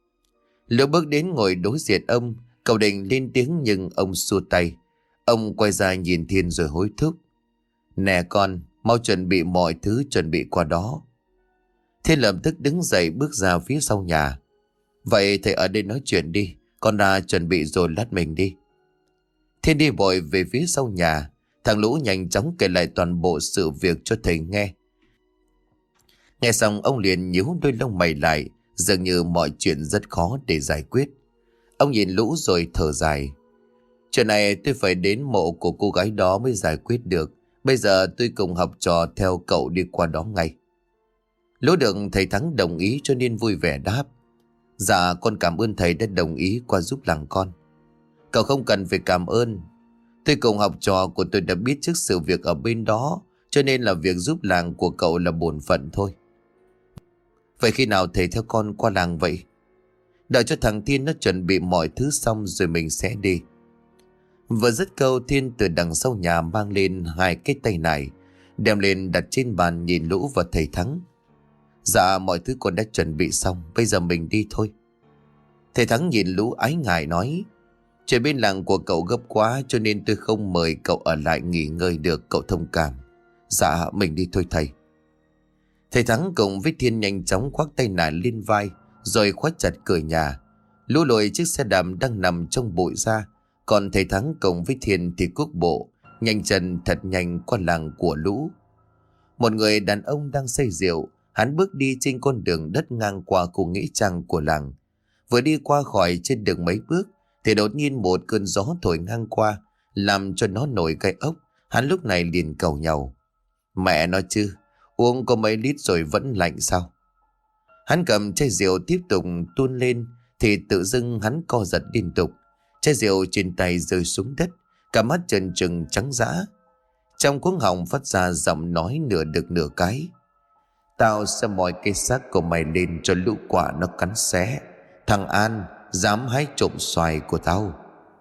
Lũ bước đến ngồi đối diện ông. Cậu định lên tiếng nhưng ông xua tay. Ông quay ra nhìn Thiên rồi hối thúc: nè con, mau chuẩn bị mọi thứ, chuẩn bị qua đó. Thiên lập tức đứng dậy bước ra phía sau nhà. Vậy thầy ở đây nói chuyện đi, con ra chuẩn bị rồi lát mình đi. Thiên đi vội về phía sau nhà. Thằng Lũ nhanh chóng kể lại toàn bộ sự việc cho thầy nghe. Nghe xong ông liền nhíu đôi lông mày lại, dường như mọi chuyện rất khó để giải quyết. Ông nhìn Lũ rồi thở dài: chuyện này tôi phải đến mộ của cô gái đó mới giải quyết được. Bây giờ tôi cùng học trò theo cậu đi qua đó ngay. Lũ được thầy Thắng đồng ý cho nên vui vẻ đáp: dạ con cảm ơn thầy đã đồng ý qua giúp làng con. Cậu không cần phải cảm ơn. Tôi cùng học trò của tôi đã biết trước sự việc ở bên đó, cho nên là việc giúp làng của cậu là bổn phận thôi. Vậy khi nào thầy theo con qua làng vậy? Đợi cho thằng Thiên nó chuẩn bị mọi thứ xong rồi mình sẽ đi. Vừa dứt câu, Thiên từ đằng sau nhà mang lên hai cái tay nải, đem lên đặt trên bàn nhìn Lũ và thầy Thắng. Dạ mọi thứ con đã chuẩn bị xong, bây giờ mình đi thôi. Thầy Thắng nhìn Lũ ái ngại nói: chuyện bên làng của cậu gấp quá cho nên tôi không mời cậu ở lại nghỉ ngơi được, cậu thông cảm. Dạ mình đi thôi thầy. Thầy Thắng cùng với Thiên nhanh chóng khoác tay nải lên vai rồi khóa chặt cửa nhà. Lũ lội chiếc xe đạp đang nằm trong bụi ra, còn thầy Thắng cùng với Thiên thì cuốc bộ nhanh chân thật nhanh qua làng của Lũ. Một người đàn ông đang say rượu, hắn bước đi trên con đường đất ngang qua khu nghĩa trang của làng. Vừa đi qua khỏi trên đường mấy bước thì đột nhiên một cơn gió thổi ngang qua, làm cho nó nổi gai ốc. Hắn lúc này liền cầu nhau: mẹ nói chứ, uống có mấy lít rồi vẫn lạnh sao? Hắn cầm chai rượu tiếp tục tuôn lên thì tự dưng hắn co giật liên tục. Chai rượu trên tay rơi xuống đất, cả mắt trần trừng trắng dã. Trong cuống họng phát ra giọng nói nửa đực nửa cái: Tao sẽ moi cái xác của mày lên cho lũ quả nó cắn xé. Thằng An dám hái trộm xoài của tao.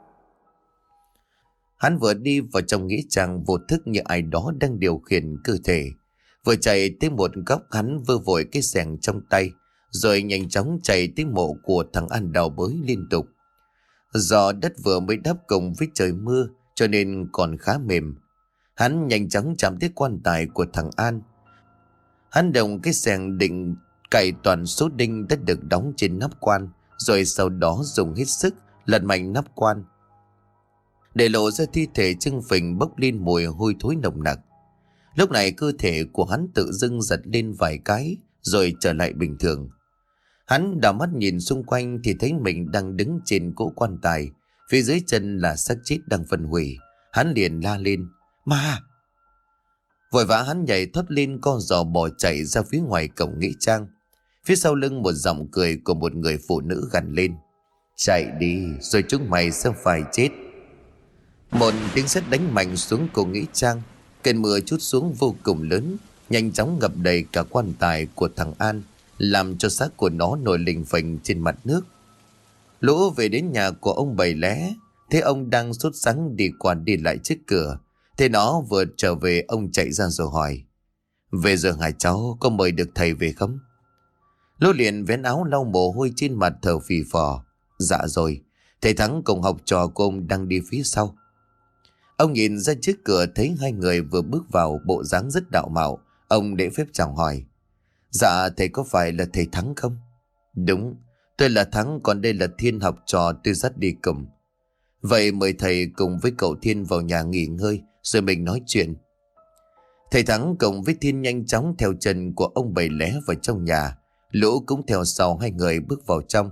Hắn vừa đi vào trong nghĩa trang, vô thức như ai đó đang điều khiển cơ thể. Vừa chạy tới một góc, hắn vơ vội cái xẻng trong tay, rồi nhanh chóng chạy tới mộ của thằng An đào bới liên tục. Do đất vừa mới đắp cùng với trời mưa cho nên còn khá mềm. Hắn nhanh chóng chạm tới quan tài của thằng An. Hắn đồng cái xẻng định cày toàn số đinh đã được đóng trên nắp quan, rồi sau đó dùng hết sức lật mạnh nắp quan, để lộ ra thi thể trưng phình bốc lên mùi hôi thối nồng nặc. Lúc này cơ thể của hắn tự dưng giật lên vài cái, rồi trở lại bình thường. Hắn đảo mắt nhìn xung quanh thì thấy mình đang đứng trên cỗ quan tài, phía dưới chân là xác chết đang phân hủy. Hắn liền la lên: "Ma!" Vội vã hắn nhảy thoát lên, co giò bỏ chạy ra phía ngoài cổng nghĩa trang. Phía sau lưng một giọng cười của một người phụ nữ gằn lên: "Chạy đi rồi chúng mày sẽ phải chết." Một tiếng sét đánh mạnh xuống cổ nghĩa trang. Cơn mưa trút xuống vô cùng lớn, nhanh chóng ngập đầy cả quan tài của thằng An, làm cho xác của nó nổi lềnh phềnh trên mặt nước. Lũ về đến nhà của ông Bảy Lé, thấy ông đang sốt sắng đi qua đi lại trước cửa. Thế nó vừa trở về, ông chạy ra rồi hỏi: "Về giờ hả cháu, có mời được thầy về không?" Lũ liền vén áo lau mồ hôi trên mặt thở phì phò: "Dạ rồi, thầy Thắng cùng học trò của ông đang đi phía sau." Ông nhìn ra trước cửa thấy hai người vừa bước vào, bộ dáng rất đạo mạo. Ông lễ phép chào hỏi: "Dạ thầy có phải là thầy Thắng không?" "Đúng, tôi là Thắng, còn đây là Thiên, học trò tôi dắt đi cùng." "Vậy mời thầy cùng với cậu Thiên vào nhà nghỉ ngơi rồi mình nói chuyện." Thầy Thắng cùng với Thiên nhanh chóng theo chân của ông Bảy Lé vào trong nhà. Lũ cũng theo sau hai người bước vào trong.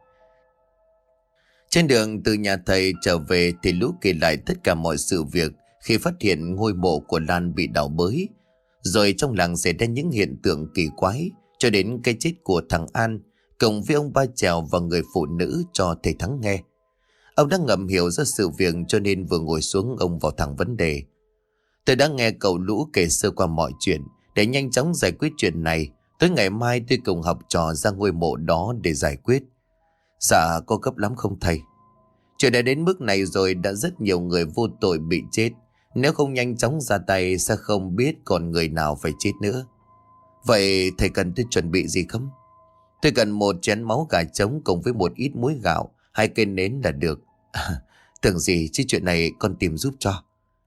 Trên đường từ nhà thầy trở về thì Lũ kể lại tất cả mọi sự việc khi phát hiện ngôi mộ của Lan bị đào bới, rồi trong làng xảy ra những hiện tượng kỳ quái, cho đến cái chết của thằng An, cùng với ông Ba Trèo và người phụ nữ cho thầy Thắng nghe. Ông đã ngầm hiểu ra sự việc cho nên vừa ngồi xuống ông vào thẳng vấn đề: "Tôi đã nghe cậu Lũ kể sơ qua mọi chuyện. Để nhanh chóng giải quyết chuyện này, tới ngày mai tôi cùng học trò ra ngôi mộ đó để giải quyết." "Dạ có gấp lắm không thầy?" "Chuyện đã đến mức này rồi, đã rất nhiều người vô tội bị chết. Nếu không nhanh chóng ra tay sẽ không biết còn người nào phải chết nữa." "Vậy thầy cần tôi chuẩn bị gì không?" "Tôi cần một chén máu gà trống cùng với một ít muối gạo, 2 cây nến là được." Tưởng gì chứ, chuyện này con tìm giúp cho."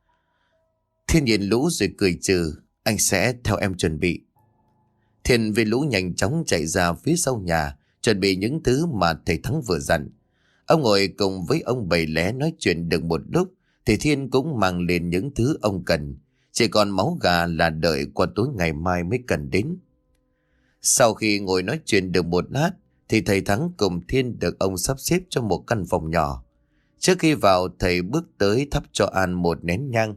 Thiên nhìn Lũ rồi cười trừ: "Anh sẽ theo em chuẩn bị." Thiên với Lũ nhanh chóng chạy ra phía sau nhà, chuẩn bị những thứ mà thầy Thắng vừa dặn. Ông ngồi cùng với ông Bảy Lé nói chuyện được một lúc thì Thiên cũng mang lên những thứ ông cần. Chỉ còn máu gà là đợi qua tối ngày mai mới cần đến. Sau khi ngồi nói chuyện được một lát thì thầy Thắng cùng Thiên được ông sắp xếp cho một căn phòng nhỏ. Trước khi vào, thầy bước tới thắp cho An một nén nhang.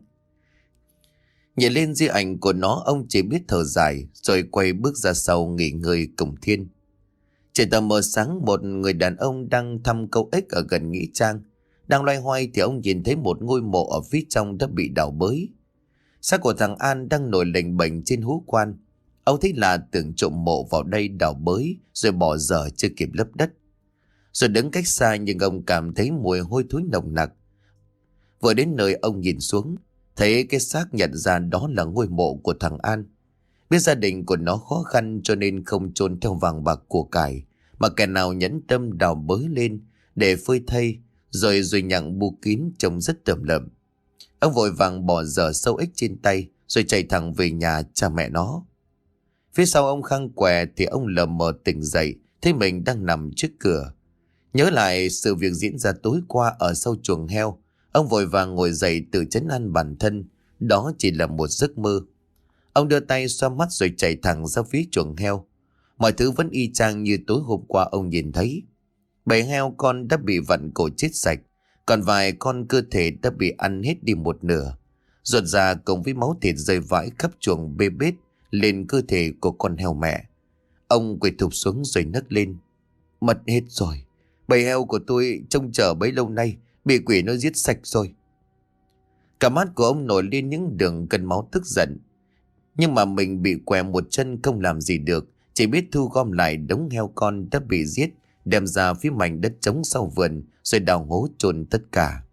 Nhìn lên di ảnh của nó, ông chỉ biết thở dài rồi quay bước ra sau nghỉ ngơi cùng Thiên. Trời tờ mờ sáng, một người đàn ông đang thăm câu ếch ở gần nghĩa trang. Đang loay hoay thì ông nhìn thấy một ngôi mộ ở phía trong đã bị đào bới. Xác của thằng An đang nổi lềnh bềnh trên hú quan. Ông thấy là tưởng trộm mộ vào đây đào bới rồi bỏ dở chưa kịp lấp đất. Rồi đứng cách xa nhưng ông cảm thấy mùi hôi thối nồng nặc. Vừa đến nơi, ông nhìn xuống, thấy cái xác, nhận ra đó là ngôi mộ của thằng An. Biết gia đình của nó khó khăn cho nên không chôn theo vàng bạc của cải, mà kẻ nào nhẫn tâm đào bới lên để phơi thây rồi nhặng bu kín, trông rất tởm lợm. Ông vội vàng bỏ dở sâu ếch trên tay rồi chạy thẳng về nhà cha mẹ nó. Phía sau ông khăng què thì ông lờ mờ tỉnh dậy, thấy mình đang nằm trước cửa. Nhớ lại sự việc diễn ra tối qua ở sau chuồng heo, ông vội vàng ngồi dậy tự trấn an bản thân đó chỉ là một giấc mơ. Ông đưa tay xoa mắt rồi chạy thẳng ra phía chuồng heo. Mọi thứ vẫn y chang như tối hôm qua ông nhìn thấy. Bầy heo con đã bị vặn cổ chết sạch, còn vài con cơ thể đã bị ăn hết đi một nửa. Ruột già cùng với máu thịt rơi vãi khắp chuồng bê bết lên cơ thể của con heo mẹ. Ông quỳ thụp xuống rồi nấc lên: "Mất hết rồi. Bầy heo của tôi trông chờ bấy lâu nay bị quỷ nó giết sạch rồi." Cả mắt của ông nổi lên những đường cân máu tức giận. Nhưng mà mình bị què một chân không làm gì được, chỉ biết thu gom lại đống heo con đã bị giết, đem ra phía mảnh đất trống sau vườn, rồi đào hố chôn tất cả.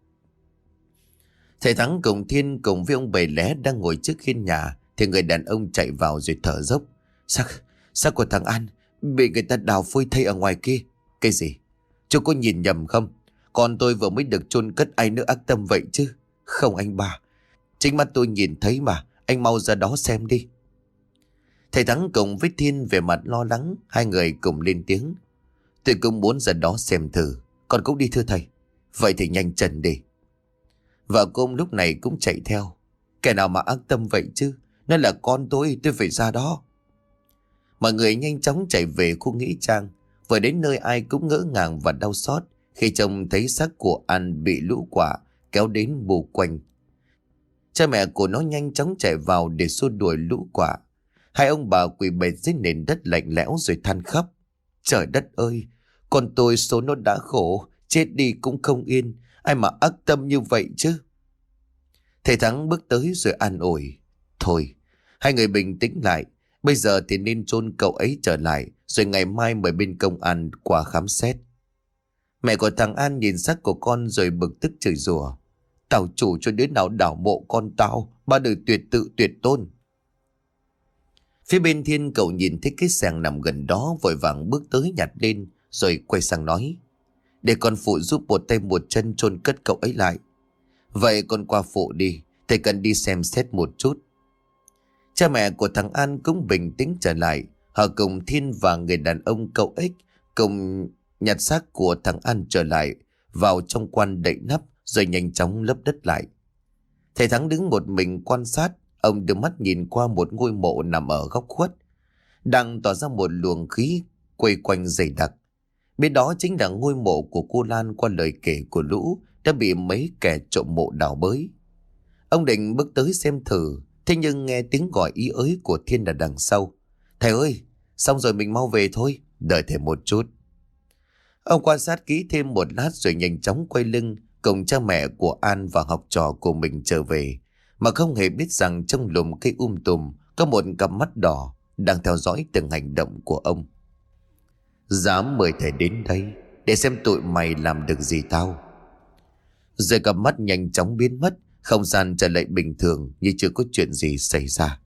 Thầy Thắng cùng Thiên cùng với ông Bảy Lé đang ngồi trước hiên nhà, thì người đàn ông chạy vào rồi thở dốc. Xác của thằng An bị người ta đào phơi thây ở ngoài kia. Cái gì? Chú có nhìn nhầm không? Con tôi vừa mới được chôn cất, ai nữa ác tâm vậy chứ? Không anh ba, chính mắt tôi nhìn thấy mà, anh mau ra đó xem đi. Thầy Thắng cùng với Thiên về mặt lo lắng, hai người cùng lên tiếng. Tôi cũng muốn ra đó xem thử. Con cũng đi thưa thầy. Vậy thì nhanh chân đi. Vợ cô lúc này cũng chạy theo. Kẻ nào mà ác tâm vậy chứ? Nó là con tôi phải ra đó. Mọi người nhanh chóng chạy về khu nghĩa trang. Vừa đến nơi ai cũng ngỡ ngàng và đau xót khi trông thấy xác của An bị lũ quạ kéo đến bù quanh. Cha mẹ của nó nhanh chóng chạy vào để xua đuổi lũ quạ. Hai ông bà quỳ bệt dưới nền đất lạnh lẽo rồi than khóc. Trời đất ơi, con tôi số nó đã khổ, chết đi cũng không yên. Ai mà ác tâm như vậy chứ? Thầy Thắng bước tới rồi an ủi. Thôi, hai người bình tĩnh lại. Bây giờ thì nên chôn cậu ấy trở lại, rồi ngày mai mời bên công an qua khám xét. Mẹ của thằng An nhìn xác của con rồi bực tức chửi rủa. Tao chủ cho đứa nào đảo mộ con tao, ba đời tuyệt tự tuyệt tôn. Phía bên Thiên, cậu nhìn thấy cái xẻng nằm gần đó, vội vàng bước tới nhặt lên rồi quay sang nói. Để con phụ giúp một tay một chân chôn cất cậu ấy lại. Vậy con qua phụ đi, thầy cần đi xem xét một chút. Cha mẹ của thằng An cũng bình tĩnh trở lại. Họ cùng Thiên và người đàn ông cậu Ích cùng nhặt xác của thằng An trở lại vào trong quan đậy nắp rồi nhanh chóng lấp đất lại. Thầy Thắng đứng một mình quan sát. Ông đưa mắt nhìn qua một ngôi mộ nằm ở góc khuất, đang tỏa ra một luồng khí quay quanh dày đặc. Bên đó chính là ngôi mộ của cô Lan qua lời kể của Lũ đã bị mấy kẻ trộm mộ đào bới. Ông định bước tới xem thử, thế nhưng nghe tiếng gọi ý ới của Thiên là đằng sau. Thầy ơi, xong rồi mình mau về thôi, đợi thầy một chút. Ông quan sát kỹ thêm một lát rồi nhanh chóng quay lưng cùng cha mẹ của An và học trò của mình trở về, mà không hề biết rằng trong lùm cây tùm có một cặp mắt đỏ đang theo dõi từng hành động của ông. Dám mời thầy đến đây để xem tụi mày làm được gì tao. Rồi cặp mắt nhanh chóng biến mất, không gian trở lại bình thường như chưa có chuyện gì xảy ra.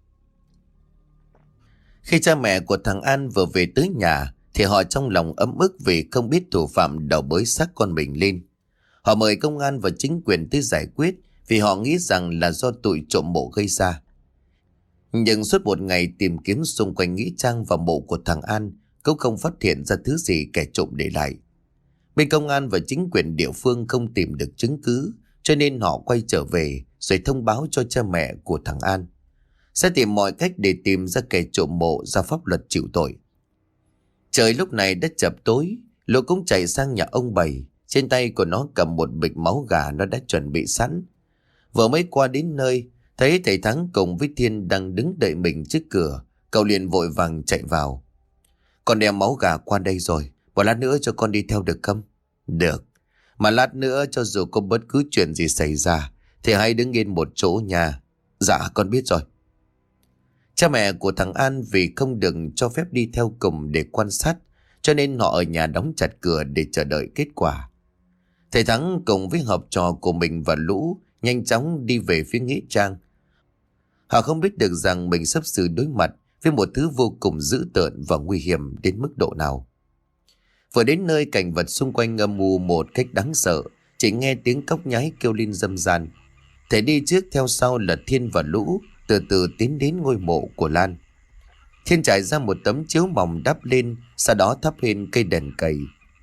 Khi cha mẹ của thằng An vừa về tới nhà thì họ trong lòng ấm ức vì không biết thủ phạm đào bới xác con mình lên. Họ mời công an và chính quyền tới giải quyết vì họ nghĩ rằng là do tụi trộm mộ gây ra. Nhưng suốt một ngày tìm kiếm xung quanh nghĩa trang và mộ của thằng An cũng không phát hiện ra thứ gì kẻ trộm để lại. Bên công an và chính quyền địa phương không tìm được chứng cứ, cho nên họ quay trở về rồi thông báo cho cha mẹ của thằng An sẽ tìm mọi cách để tìm ra kẻ trộm mộ, ra pháp luật chịu tội. Trời lúc này đã chập tối, Lũ cũng chạy sang nhà ông Bảy. Trên tay của nó cầm một bịch máu gà nó đã chuẩn bị sẵn. Vừa mới qua đến nơi, thấy thầy Thắng cùng với Thiên đang đứng đợi mình trước cửa, cậu liền vội vàng chạy vào. Con đem máu gà qua đây rồi, một lát nữa cho con đi theo được không? Được, mà lát nữa cho dù có bất cứ chuyện gì xảy ra thì hãy đứng yên một chỗ nha. Dạ con biết rồi. Cha mẹ của thằng An vì không được cho phép đi theo cùng để quan sát, cho nên họ ở nhà đóng chặt cửa để chờ đợi kết quả. Thầy Thắng cùng với học trò của mình và Lũ nhanh chóng đi về phía nghĩa trang. Họ không biết được rằng mình sắp sửa đối mặt với một thứ vô cùng dữ tợn và nguy hiểm đến mức độ nào. Vừa đến nơi, cảnh vật xung quanh âm u một cách đáng sợ, chỉ nghe tiếng cóc nhái kêu lên râm ran. Thầy đi trước theo sau là Thiên và Lũ từ từ tiến đến ngôi mộ của Lan. Thiên trải ra một tấm chiếu mỏng đắp lên, sau đó thắp lên cây đèn cầy,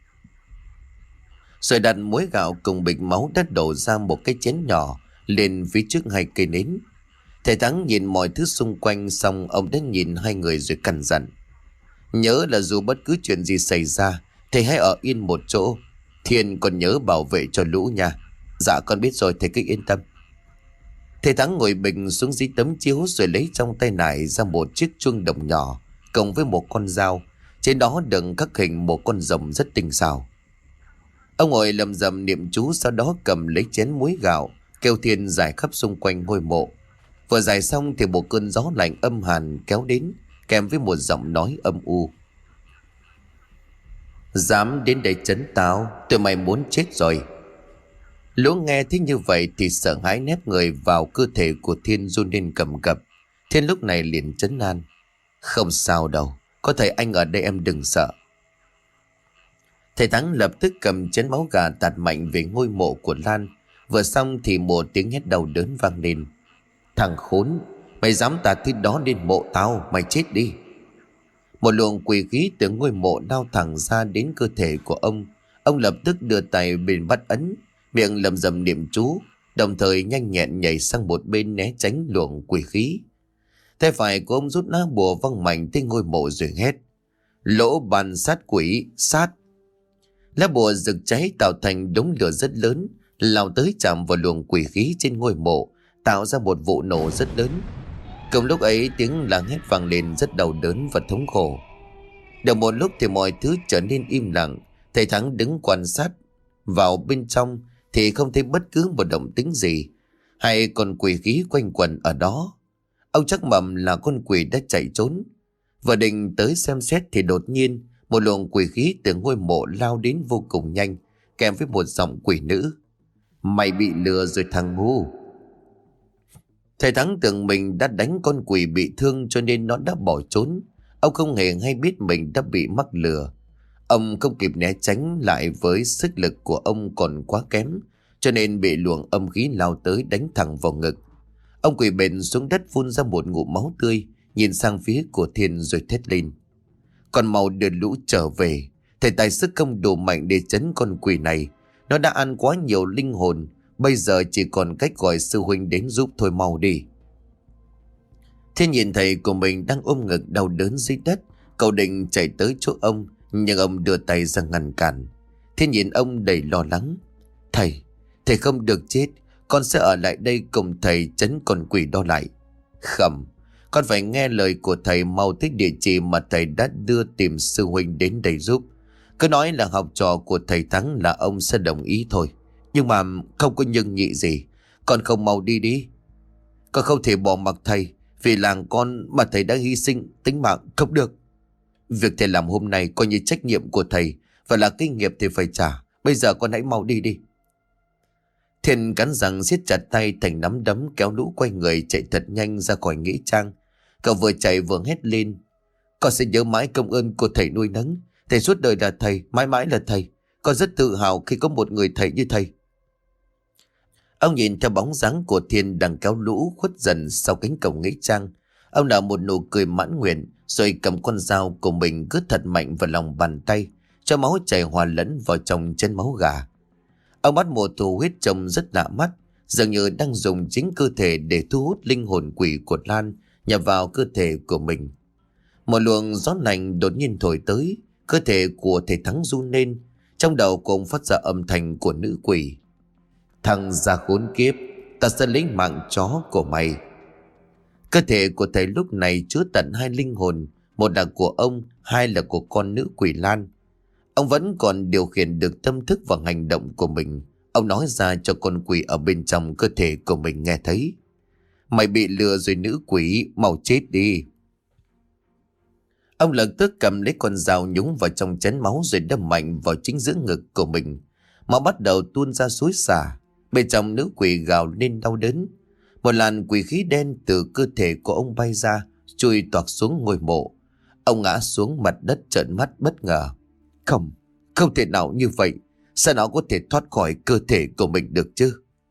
rồi đặt muối gạo cùng bịch máu đã đổ ra một cái chén nhỏ lên phía trước hai cây nến. Thầy Thắng nhìn mọi thứ xung quanh xong, ông đã nhìn hai người rồi căn dặn: nhớ là dù bất cứ chuyện gì xảy ra, thầy hãy ở yên một chỗ. Thiên còn nhớ bảo vệ cho Lũ nha. Dạ con biết rồi, thầy cứ yên tâm. Thầy Thắng ngồi bình xuống dưới tấm chiếu rồi lấy trong tay nải ra một chiếc chuông đồng nhỏ cộng với một con dao, trên đó đựng khắc hình một con rồng rất tinh xảo. Ông ngồi lầm rầm niệm chú, sau đó cầm lấy chén muối gạo kêu Thiên rải khắp xung quanh ngôi mộ. Vừa giải xong thì một cơn gió lạnh âm hàn kéo đến, kèm với một giọng nói âm u. Dám đến đây trấn tao, tụi mày muốn chết rồi. Lũ nghe thấy như vậy thì sợ hãi nép người vào cơ thể của Thiên run lên cầm cập. Thiên lúc này liền trấn an. Không sao đâu, có thầy anh ở đây em đừng sợ. Thầy Thắng lập tức cầm chén máu gà tạt mạnh về ngôi mộ của Lan. Vừa xong thì một tiếng hét đau đớn vang lên. Thằng khốn, mày dám tạt thứ đó lên mộ tao, mày chết đi. Một luồng quỷ khí từ ngôi mộ lao thẳng ra đến cơ thể của ông. Ông lập tức đưa tay bên bắt ấn, miệng lầm rầm niệm chú, đồng thời nhanh nhẹn nhảy sang một bên né tránh luồng quỷ khí. Tay phải của ông rút lá bùa văng mạnh tới ngôi mộ rồi hét. Lỗ ban sát quỷ, sát. Lá bùa rực cháy tạo thành đống lửa rất lớn, lao tới chạm vào luồng quỷ khí trên ngôi mộ, tạo ra một vụ nổ rất lớn. Cùng lúc ấy tiếng la hét vang lên rất đau đớn và thống khổ. Được một lúc thì mọi thứ trở nên im lặng. Thầy Thắng đứng quan sát vào bên trong thì không thấy bất cứ một động tĩnh gì, hay còn quỷ khí quanh quẩn ở đó. Ông chắc mầm là con quỷ đã chạy trốn. Vừa định tới xem xét thì đột nhiên một luồng quỷ khí từ ngôi mộ lao đến vô cùng nhanh, kèm với một giọng quỷ nữ. Mày bị lừa rồi thằng ngu. Thầy Thắng tưởng mình đã đánh con quỷ bị thương cho nên nó đã bỏ trốn. Ông không hề hay biết mình đã bị mắc lừa. Ông không kịp né tránh lại với sức lực của ông còn quá kém, cho nên bị luồng âm khí lao tới đánh thẳng vào ngực. Ông quỳ bệt xuống đất phun ra một ngụm máu tươi, nhìn sang phía của Thiên rồi thét lên. Còn mau đưa lũ trở về. Thầy tài sức không đủ mạnh để trấn con quỷ này. Nó đã ăn quá nhiều linh hồn. Bây giờ chỉ còn cách gọi sư huynh đến giúp thôi, mau đi. Thiên nhìn thầy của mình đang ôm ngực đau đớn dưới đất. Cậu định chạy tới chỗ ông, nhưng ông đưa tay ra ngăn cản. Thiên nhìn ông đầy lo lắng. Thầy không được chết. Con sẽ ở lại đây cùng thầy trấn con quỷ đó lại. Khẩm, con phải nghe lời của thầy, mau tới địa chỉ mà thầy đã đưa tìm sư huynh đến đây giúp. Cứ nói là học trò của thầy Thắng là ông sẽ đồng ý thôi. Nhưng mà không có nhưng nhị gì. Con không mau đi đi. Con không thể bỏ mặc thầy. Vì làng con mà thầy đã hy sinh tính mạng không được. Việc thầy làm hôm nay coi như trách nhiệm của thầy, và là kinh nghiệm thì phải trả. Bây giờ con hãy mau đi đi. Thiên cắn răng siết chặt tay thành nắm đấm, kéo lũ quay người chạy thật nhanh ra khỏi nghĩa trang. Cậu vừa chạy vừa hét lên. Con sẽ nhớ mãi công ơn của thầy nuôi nấng. Thầy suốt đời là thầy, mãi mãi là thầy. Con rất tự hào khi có một người thầy như thầy. Ông nhìn theo bóng dáng của Thiên đang kéo lũ khuất dần sau cánh cổng nghĩa trang. Ông nở một nụ cười mãn nguyện, rồi cầm con dao của mình cứ thật mạnh vào lòng bàn tay, cho máu chảy hòa lẫn vào trong chân máu gà. Ông bắt một thủ huyết trông rất lạ mắt, dường như đang dùng chính cơ thể để thu hút linh hồn quỷ của Lan nhập vào cơ thể của mình. Một luồng gió lạnh đột nhiên thổi tới, cơ thể của thầy Thắng run lên, trong đầu cũng phát ra âm thanh của nữ quỷ. Thằng già khốn kiếp, ta sẽ lấy mạng chó của mày. Cơ thể của thầy lúc này chứa tận hai linh hồn, một là của ông, hai là của con nữ quỷ Lan. Ông vẫn còn điều khiển được tâm thức và hành động của mình. Ông nói ra cho con quỷ ở bên trong cơ thể của mình nghe thấy. Mày bị lừa rồi nữ quỷ, mau chết đi. Ông lập tức cầm lấy con dao nhúng vào trong chén máu rồi đâm mạnh vào chính giữa ngực của mình. Máu bắt đầu tuôn ra xối xả. Bên trong nữ quỷ gào lên đau đớn. Một làn quỷ khí đen từ cơ thể của ông bay ra, chui toạc xuống ngôi mộ. Ông ngã xuống mặt đất trợn mắt bất ngờ. Không thể nào như vậy. Sao nó có thể thoát khỏi cơ thể của mình được chứ?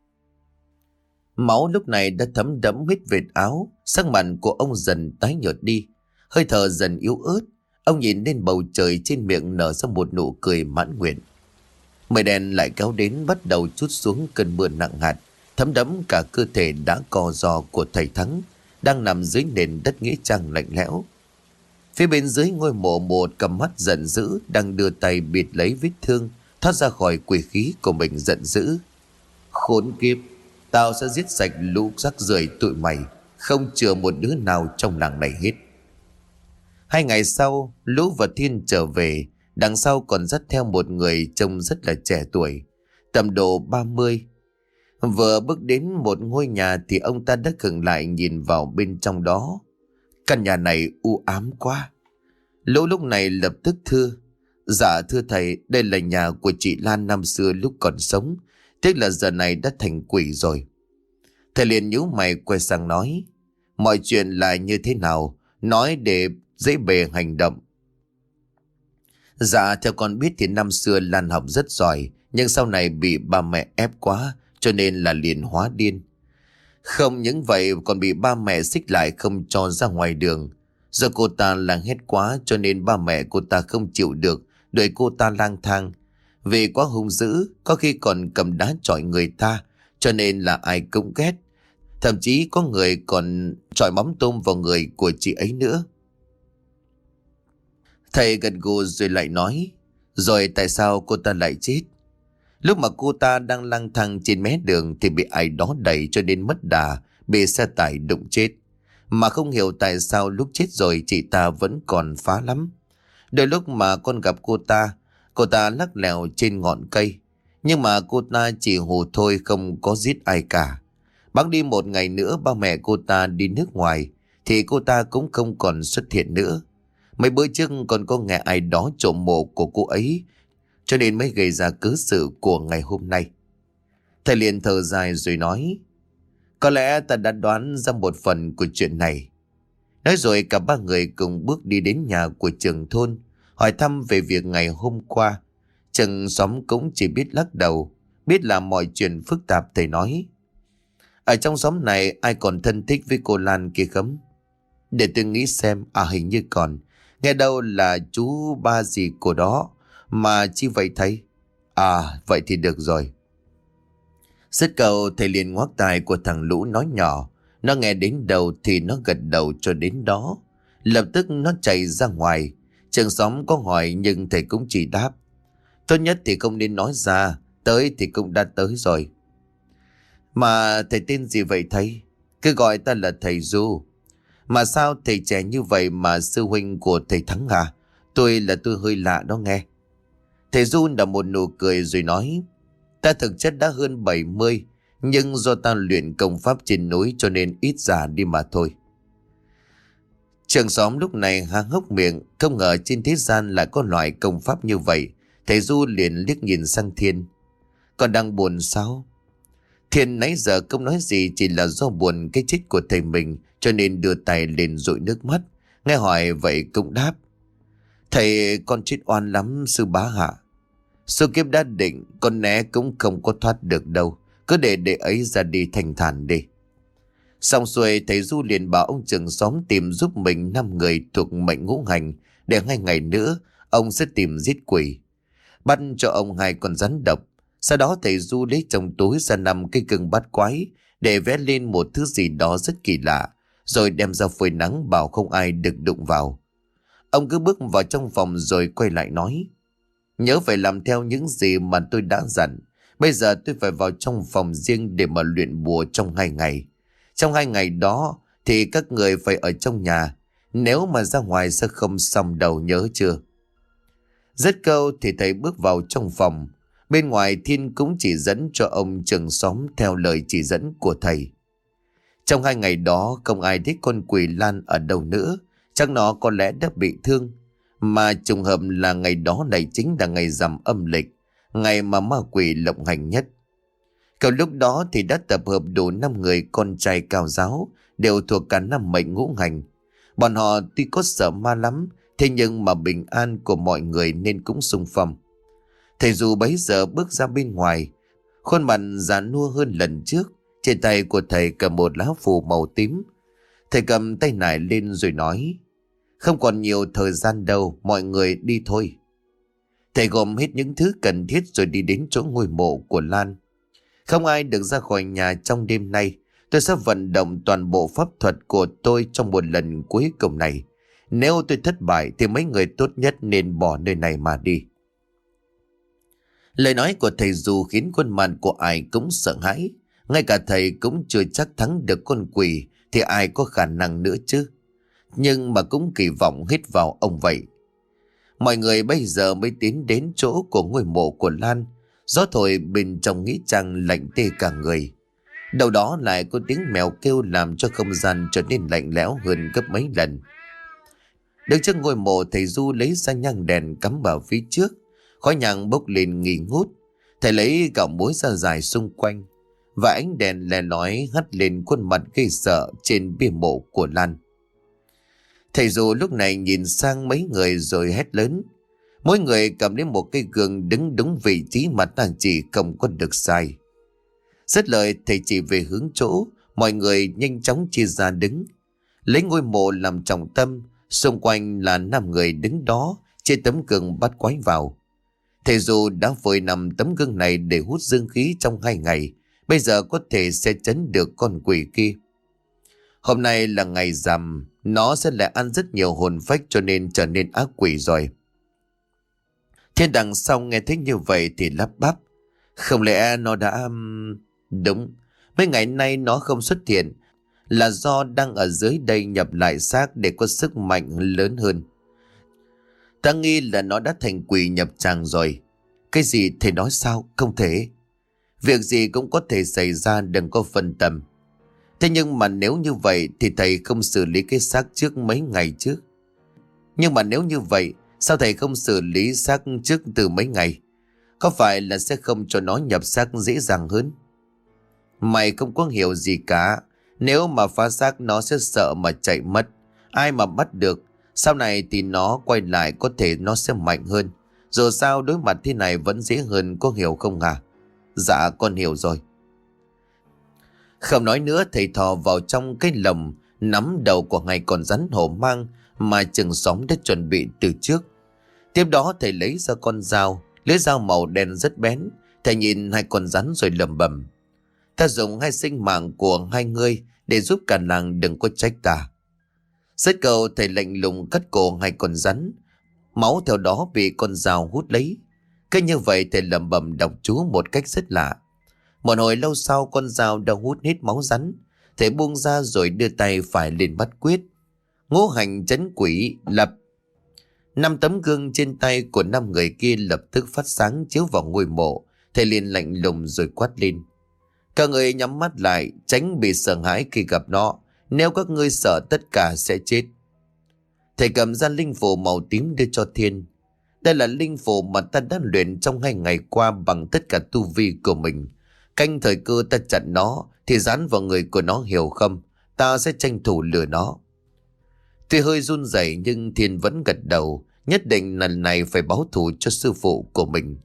Máu lúc này đã thấm đẫm hết vệt áo. Sắc mặt của ông dần tái nhợt đi, hơi thở dần yếu ớt. Ông nhìn lên bầu trời, trên miệng nở ra một nụ cười mãn nguyện. Mây đen lại kéo đến, bắt đầu trút xuống cơn mưa nặng hạt, thấm đẫm cả cơ thể đã co ro của thầy Thắng, đang nằm dưới nền đất nghĩa trang lạnh lẽo. Phía bên dưới ngôi mộ, một cặp mắt giận dữ đang đưa tay bịt lấy vết thương, thoát ra khỏi quỷ khí của mình giận dữ. Khốn kiếp, tao sẽ giết sạch lũ rác rưởi tụi mày, không chừa một đứa nào trong làng này hết. 2 ngày sau, Lũ và Thiên trở về, đằng sau còn dắt theo một người trông rất là trẻ tuổi, tầm độ 30. Vừa bước đến một ngôi nhà thì ông ta đã khựng lại nhìn vào bên trong đó. Căn nhà này u ám quá. Lỗ lúc này lập tức thưa: Dạ thưa thầy, đây là nhà của chị Lan năm xưa lúc còn sống. Tiếc là giờ này đã thành quỷ rồi. Thầy liền nhíu mày quay sang nói: Mọi chuyện là như thế nào? Nói để dễ bề hành động. Dạ theo con biết thì năm xưa Lan học rất giỏi, nhưng sau này bị ba mẹ ép quá cho nên là liền hóa điên. Không những vậy còn bị ba mẹ xích lại không cho ra ngoài đường. Do cô ta lang hét quá cho nên ba mẹ cô ta không chịu được, đuổi cô ta lang thang. Vì quá hung dữ, có khi còn cầm đá chọi người ta, cho nên là ai cũng ghét. Thậm chí có người còn chọi mắm tôm vào người của chị ấy nữa. Thầy gật gù rồi lại nói: Rồi tại sao cô ta lại chết? Lúc mà cô ta đang lang thang trên mé đường thì bị ai đó đẩy cho đến mất đà, bị xe tải đụng chết. Mà không hiểu tại sao lúc chết rồi chị ta vẫn còn phá lắm. Đôi lúc mà con gặp cô ta lắc lèo trên ngọn cây. Nhưng mà cô ta chỉ hù thôi, không có giết ai cả. Bẵng đi một ngày nữa ba mẹ cô ta đi nước ngoài thì cô ta cũng không còn xuất hiện nữa. Mấy bữa trước còn có nghe ai đó trộm mộ của cô ấy, cho nên mới gây ra cớ sự của ngày hôm nay. Thầy liền thở dài rồi nói: Có lẽ ta đã đoán ra một phần của chuyện này. Nói rồi cả ba người cùng bước đi đến nhà của trưởng thôn, hỏi thăm về việc ngày hôm qua. Trưởng xóm cũng chỉ biết lắc đầu, biết là mọi chuyện phức tạp. Thầy nói: Ở trong xóm này ai còn thân thích với cô Lan kia không? Để tôi nghĩ xem, hình như còn. Nghe đâu là chú ba gì của đó. Mà chi vậy thầy? Vậy thì được rồi. Dứt câu thầy liền ngoác tai của thằng Lũ nói nhỏ. Nó nghe đến đâu thì nó gật đầu cho đến đó. Lập tức nó chạy ra ngoài. Trưởng xóm có hỏi nhưng thầy cũng chỉ đáp: Tốt nhất thì không nên nói ra, tới thì cũng đã tới rồi. Mà thầy tên gì vậy thầy? Cứ gọi ta là thầy Du. Mà sao thầy trẻ như vậy mà sư huynh của thầy Thắng à? Tôi hơi lạ đó nghe. Thầy Du nở một nụ cười rồi nói: Ta thực chất đã hơn 70, nhưng do ta luyện công pháp trên núi cho nên ít già đi mà thôi. Trưởng xóm lúc này há hốc miệng, không ngờ trên thế gian lại có loại công pháp như vậy. Thầy Du liền liếc nhìn sang Thiên: Còn đang buồn sao? Thiên nãy giờ không nói gì, chỉ là do buồn cái chết của thầy mình cho nên đưa tay lên dụi nước mắt. Nghe hỏi vậy cũng đáp: Thầy con chết oan lắm sư bá hạ. Số kiếp đã định, con né cũng không có thoát được đâu. Cứ để ấy ra đi thanh thản đi. Xong xuôi thầy Du liền bảo ông trưởng xóm tìm giúp mình 5 người thuộc mệnh ngũ hành, để 2 ngày nữa ông sẽ tìm giết quỷ. Bắt cho ông 2 con rắn độc. Sau đó thầy Du lấy trong túi ra 5 cây gừng bát quái để vẽ lên một thứ gì đó rất kỳ lạ, rồi đem ra phơi nắng bảo không ai được đụng vào. Ông cứ bước vào trong phòng rồi quay lại nói: Nhớ phải làm theo những gì mà tôi đã dặn. Bây giờ tôi phải vào trong phòng riêng để mà luyện bùa trong 2 ngày. Trong 2 ngày đó thì các người phải ở trong nhà. Nếu mà ra ngoài sẽ không xong đầu, nhớ chưa? Dứt câu thì thầy bước vào trong phòng. Bên ngoài Thiên cũng chỉ dẫn cho ông trưởng xóm theo lời chỉ dẫn của thầy. Trong 2 ngày đó không ai thấy con quỷ Lan ở đâu nữa. Chắc nó có lẽ đã bị thương. Mà trùng hợp là ngày đó này chính là ngày rằm âm lịch, ngày mà ma quỷ lộng hành nhất. Cậu lúc đó thì đã tập hợp đủ 5 người con trai cao giáo, đều thuộc cả 5 mệnh ngũ hành. Bọn họ tuy có sợ ma lắm, thế nhưng mà bình an của mọi người nên cũng xung phong. Thầy dù bấy giờ bước ra bên ngoài, khuôn mặt già nua hơn lần trước. Trên tay của thầy cầm một lá phù màu tím. Thầy cầm tay nải lên rồi nói: Không còn nhiều thời gian đâu, mọi người đi thôi. Thầy gom hết những thứ cần thiết rồi đi đến chỗ ngôi mộ của Lan. Không ai được ra khỏi nhà trong đêm nay. Tôi sẽ vận động toàn bộ pháp thuật của tôi trong một lần cuối cùng này. Nếu tôi thất bại thì mấy người tốt nhất nên bỏ nơi này mà đi. Lời nói của thầy dù khiến khuôn mặt của ai cũng sợ hãi. Ngay cả thầy cũng chưa chắc thắng được con quỷ thì ai có khả năng nữa chứ. Nhưng mà cũng kỳ vọng hết vào ông vậy. Mọi người bây giờ mới tiến đến chỗ của ngôi mộ của Lan. Gió thổi bên trong nghĩa trang lạnh tê cả người. Đầu đó lại có tiếng mèo kêu làm cho không gian trở nên lạnh lẽo hơn gấp mấy lần. Đứng trước ngôi mộ, thầy Du lấy ra nhang đèn cắm vào phía trước. Khói nhang bốc lên nghi ngút. Thầy lấy gạo muối ra dài xung quanh, và ánh đèn lè lói hắt lên khuôn mặt gây sợ trên bia mộ của Lan. Thầy Du lúc này nhìn sang mấy người rồi hét lớn. Mỗi người cầm lấy một cây gương đứng đúng vị trí mà ta chỉ không có được sai. Dứt lời, thầy chỉ về hướng chỗ, mọi người nhanh chóng chia ra đứng. Lấy ngôi mộ làm trọng tâm, xung quanh là 5 người đứng đó, trên tấm gương bắt quái vào. Thầy Du đã vội nằm tấm gương này để hút dương khí trong 2 ngày, bây giờ có thể sẽ trấn được con quỷ kia. Hôm nay là ngày rằm, nó sẽ lại ăn rất nhiều hồn phách cho nên trở nên ác quỷ rồi. Thiên đằng sau nghe thấy như vậy thì lắp bắp. Không lẽ nó đã... Đúng, mấy ngày nay nó không xuất hiện là do đang ở dưới đây nhập lại xác để có sức mạnh lớn hơn. Ta nghi là nó đã thành quỷ nhập tràng rồi. Cái gì thầy nói sao? Không thể. Việc gì cũng có thể xảy ra, đừng có phân tâm. Thế nhưng mà nếu như vậy thì thầy không xử lý cái xác trước mấy ngày trước. Nhưng mà nếu như vậy, sao thầy không xử lý xác trước từ mấy ngày? Có phải là sẽ không cho nó nhập xác dễ dàng hơn? Mày không có hiểu gì cả. Nếu mà phá xác nó sẽ sợ mà chạy mất. Ai mà bắt được? Sau này thì nó quay lại có thể nó sẽ mạnh hơn. Dù sao đối mặt thế này vẫn dễ hơn, có hiểu không hả? Dạ con hiểu rồi. Không nói nữa, thầy thò vào trong cái lồng, nắm đầu của hai con rắn hổ mang mà chừng xóm đã chuẩn bị từ trước. Tiếp đó thầy lấy ra con dao, lưỡi dao màu đen rất bén. Thầy nhìn hai con rắn rồi lẩm bẩm. Ta dùng 2 sinh mạng của 2 người để giúp cả làng đừng có trách ta. Dứt câu, thầy lạnh lùng cắt cổ 2 con rắn. Máu theo đó bị con dao hút lấy. Cứ như vậy thầy lẩm bẩm đọc chú một cách rất lạ. Một hồi lâu sau, con dao đã hút hết máu rắn. Thầy buông ra rồi đưa tay phải lên bắt quyết. Ngũ hành trấn quỷ lập. 5 tấm gương trên tay của 5 người kia lập tức phát sáng chiếu vào ngôi mộ. Thầy liền lạnh lùng rồi quát lên. Các người nhắm mắt lại, tránh bị sợ hãi khi gặp nó. Nếu các ngươi sợ, tất cả sẽ chết. Thầy cầm ra linh phù màu tím đưa cho Thiên. Đây là linh phù mà ta đã luyện trong 2 ngày qua bằng tất cả tu vi của mình. Canh thời cơ ta chặn nó thì dán vào người của nó, hiểu không? Ta sẽ tranh thủ lừa nó. Tuy hơi run rẩy nhưng Thiên vẫn gật đầu. Nhất định lần này phải báo thù cho sư phụ của mình.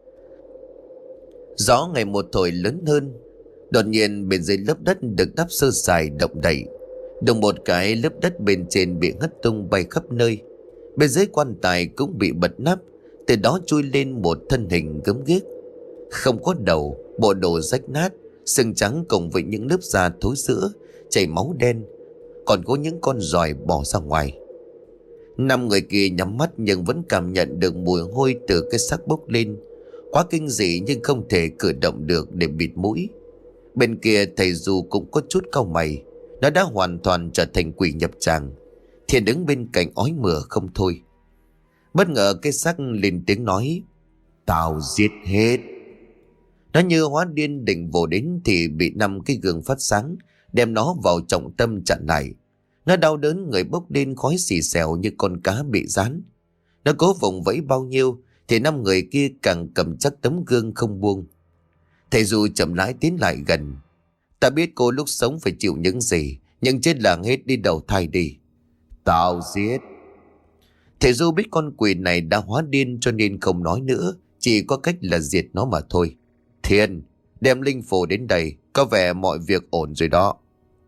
Gió ngày một thổi lớn hơn. Đột nhiên bên dưới lớp đất được đắp sơ sài động đậy. Đùng một cái, lớp đất bên trên bị hất tung bay khắp nơi. Bên dưới quan tài cũng bị bật nắp. Từ đó chui lên một thân hình gớm ghiếc. Không có đầu, bộ đồ rách nát, sưng trắng cùng với những lớp da thối rữa, chảy máu đen. Còn có những con giòi bò ra ngoài. 5 người kia nhắm mắt nhưng vẫn cảm nhận được mùi hôi từ cái xác bốc lên. Quá kinh dị nhưng không thể cử động được để bịt mũi. Bên kia thầy Du cũng có chút cau mày. Nó đã hoàn toàn trở thành quỷ nhập tràng. Thiên đứng bên cạnh ói mửa không thôi. Bất ngờ cái xác lên tiếng nói. Tao giết hết. Nó như hóa điên định vồ đến thì bị 5 cái gương phát sáng đem nó vào trọng tâm chặn lại. Nó đau đớn, người bốc lên khói xì xèo như con cá bị rán. Nó cố vùng vẫy bao nhiêu thì 5 người kia càng cầm chắc tấm gương không buông. Thầy Du chậm rãi tiến lại gần. Ta biết cô lúc sống phải chịu những gì, nhưng chết là hết, đi đầu thai đi. Tao giết. Thầy Du biết con quỷ này đã hóa điên cho nên không nói nữa, chỉ có cách là diệt nó mà thôi. Thiên, đem linh phù đến đây, có vẻ mọi việc ổn rồi đó.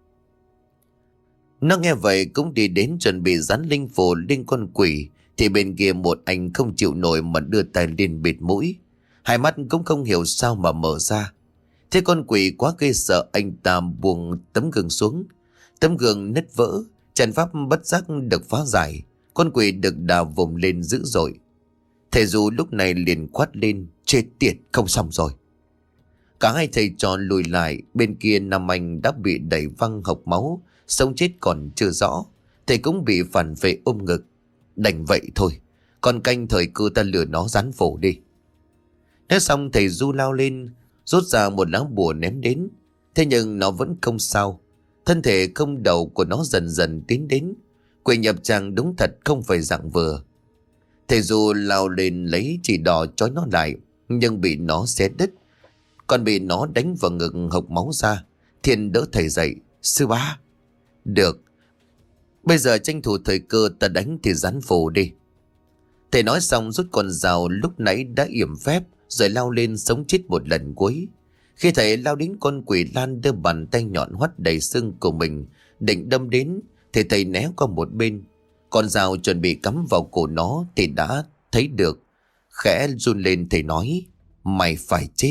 Nó nghe vậy cũng đi đến chuẩn bị dán linh phù lên con quỷ, thì bên kia một anh không chịu nổi mà đưa tay lên bịt mũi. Hai mắt cũng không hiểu sao mà mở ra. Thế con quỷ quá ghê sợ, anh ta buông tấm gương xuống. Tấm gương nứt vỡ, trận pháp bất giác được phá giải. Con quỷ được đào vùng lên dữ dội. Thầy Du lúc này liền quát lên. Chết tiệt, không xong rồi. Cả hai thầy trò lùi lại. Bên kia Nam Anh đã bị đẩy văng hộc máu, sống chết còn chưa rõ. Thầy cũng bị phản vệ ôm ngực. Đành vậy thôi, còn canh thời cơ ta lừa nó rán phổ đi. Nói xong thầy Du lao lên, rút ra một lá bùa ném đến. Thế nhưng nó vẫn không sao. Thân thể không đầu của nó dần dần tiến đến. Quỷ nhập tràng đúng thật không phải dạng vừa. Thầy Du lao lên lấy chỉ đỏ trói nó lại, nhưng bị nó xé đứt. Còn bị nó đánh vào ngực hộc máu ra. Thiên đỡ thầy dậy. Sư bá. Được. Bây giờ tranh thủ thời cơ ta đánh thì gián phù đi. Thầy nói xong rút con dao lúc nãy đã yểm phép, rồi lao lên sống chết một lần cuối. Khi thầy lao đến con quỷ Lan đưa bàn tay nhọn hoắt đầy sưng của mình định đâm đến, thì thầy né qua một bên. Con dao chuẩn bị cắm vào cổ nó thì đã thấy được. Khẽ run lên thầy nói: Mày phải chết.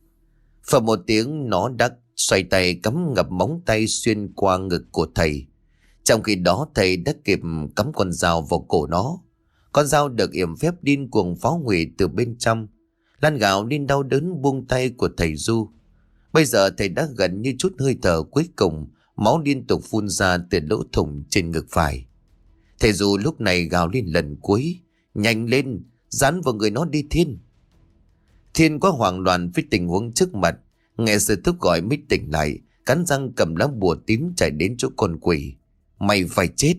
Và một tiếng nó đã xoay tay cắm ngập móng tay xuyên qua ngực của thầy. Trong khi đó thầy đã kịp cắm con dao vào cổ nó. Con dao được yểm phép điên cuồng phá hủy từ bên trong. Lan gạo nên đau đớn buông tay của thầy Du. Bây giờ thầy đã gần như chút hơi thở cuối cùng, máu liên tục phun ra từ lỗ thủng trên ngực phải. Thầy Du lúc này gào lên lần cuối: Nhanh lên, dán vào người nó đi Thiên. Thiên quá hoảng loạn với tình huống trước mặt, nghe sự thúc gọi mới tỉnh lại, cắn răng cầm lá bùa tím chạy đến chỗ con quỷ. Mày phải chết.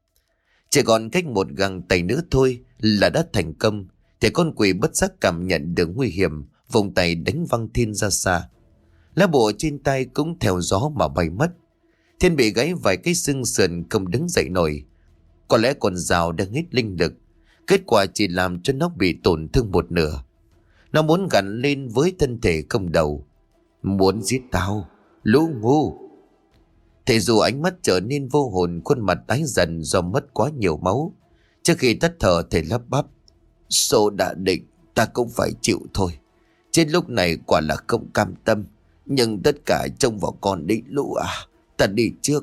Chỉ còn cách một găng tay nữa thôi là đã thành công. Thì con quỷ bất giác cảm nhận được nguy hiểm, vùng tay đánh văng Thiên ra xa. Lá bùa trên tay cũng theo gió mà bay mất. Thiên bị gãy vài cái xương sườn không đứng dậy nổi. Có lẽ con dao đang hết linh lực, kết quả chỉ làm cho nó bị tổn thương một nửa. Nó muốn gằn lên với thân thể không đầu: Muốn giết tao, lũ ngu. Thầy dù ánh mắt trở nên vô hồn, khuôn mặt tái dần do mất quá nhiều máu. Trước khi tắt thở thầy lắp bắp: Số đã định, ta cũng phải chịu thôi. Trên lúc này quả là không cam tâm, nhưng tất cả trông vào con đấy lũ à. Ta đi trước.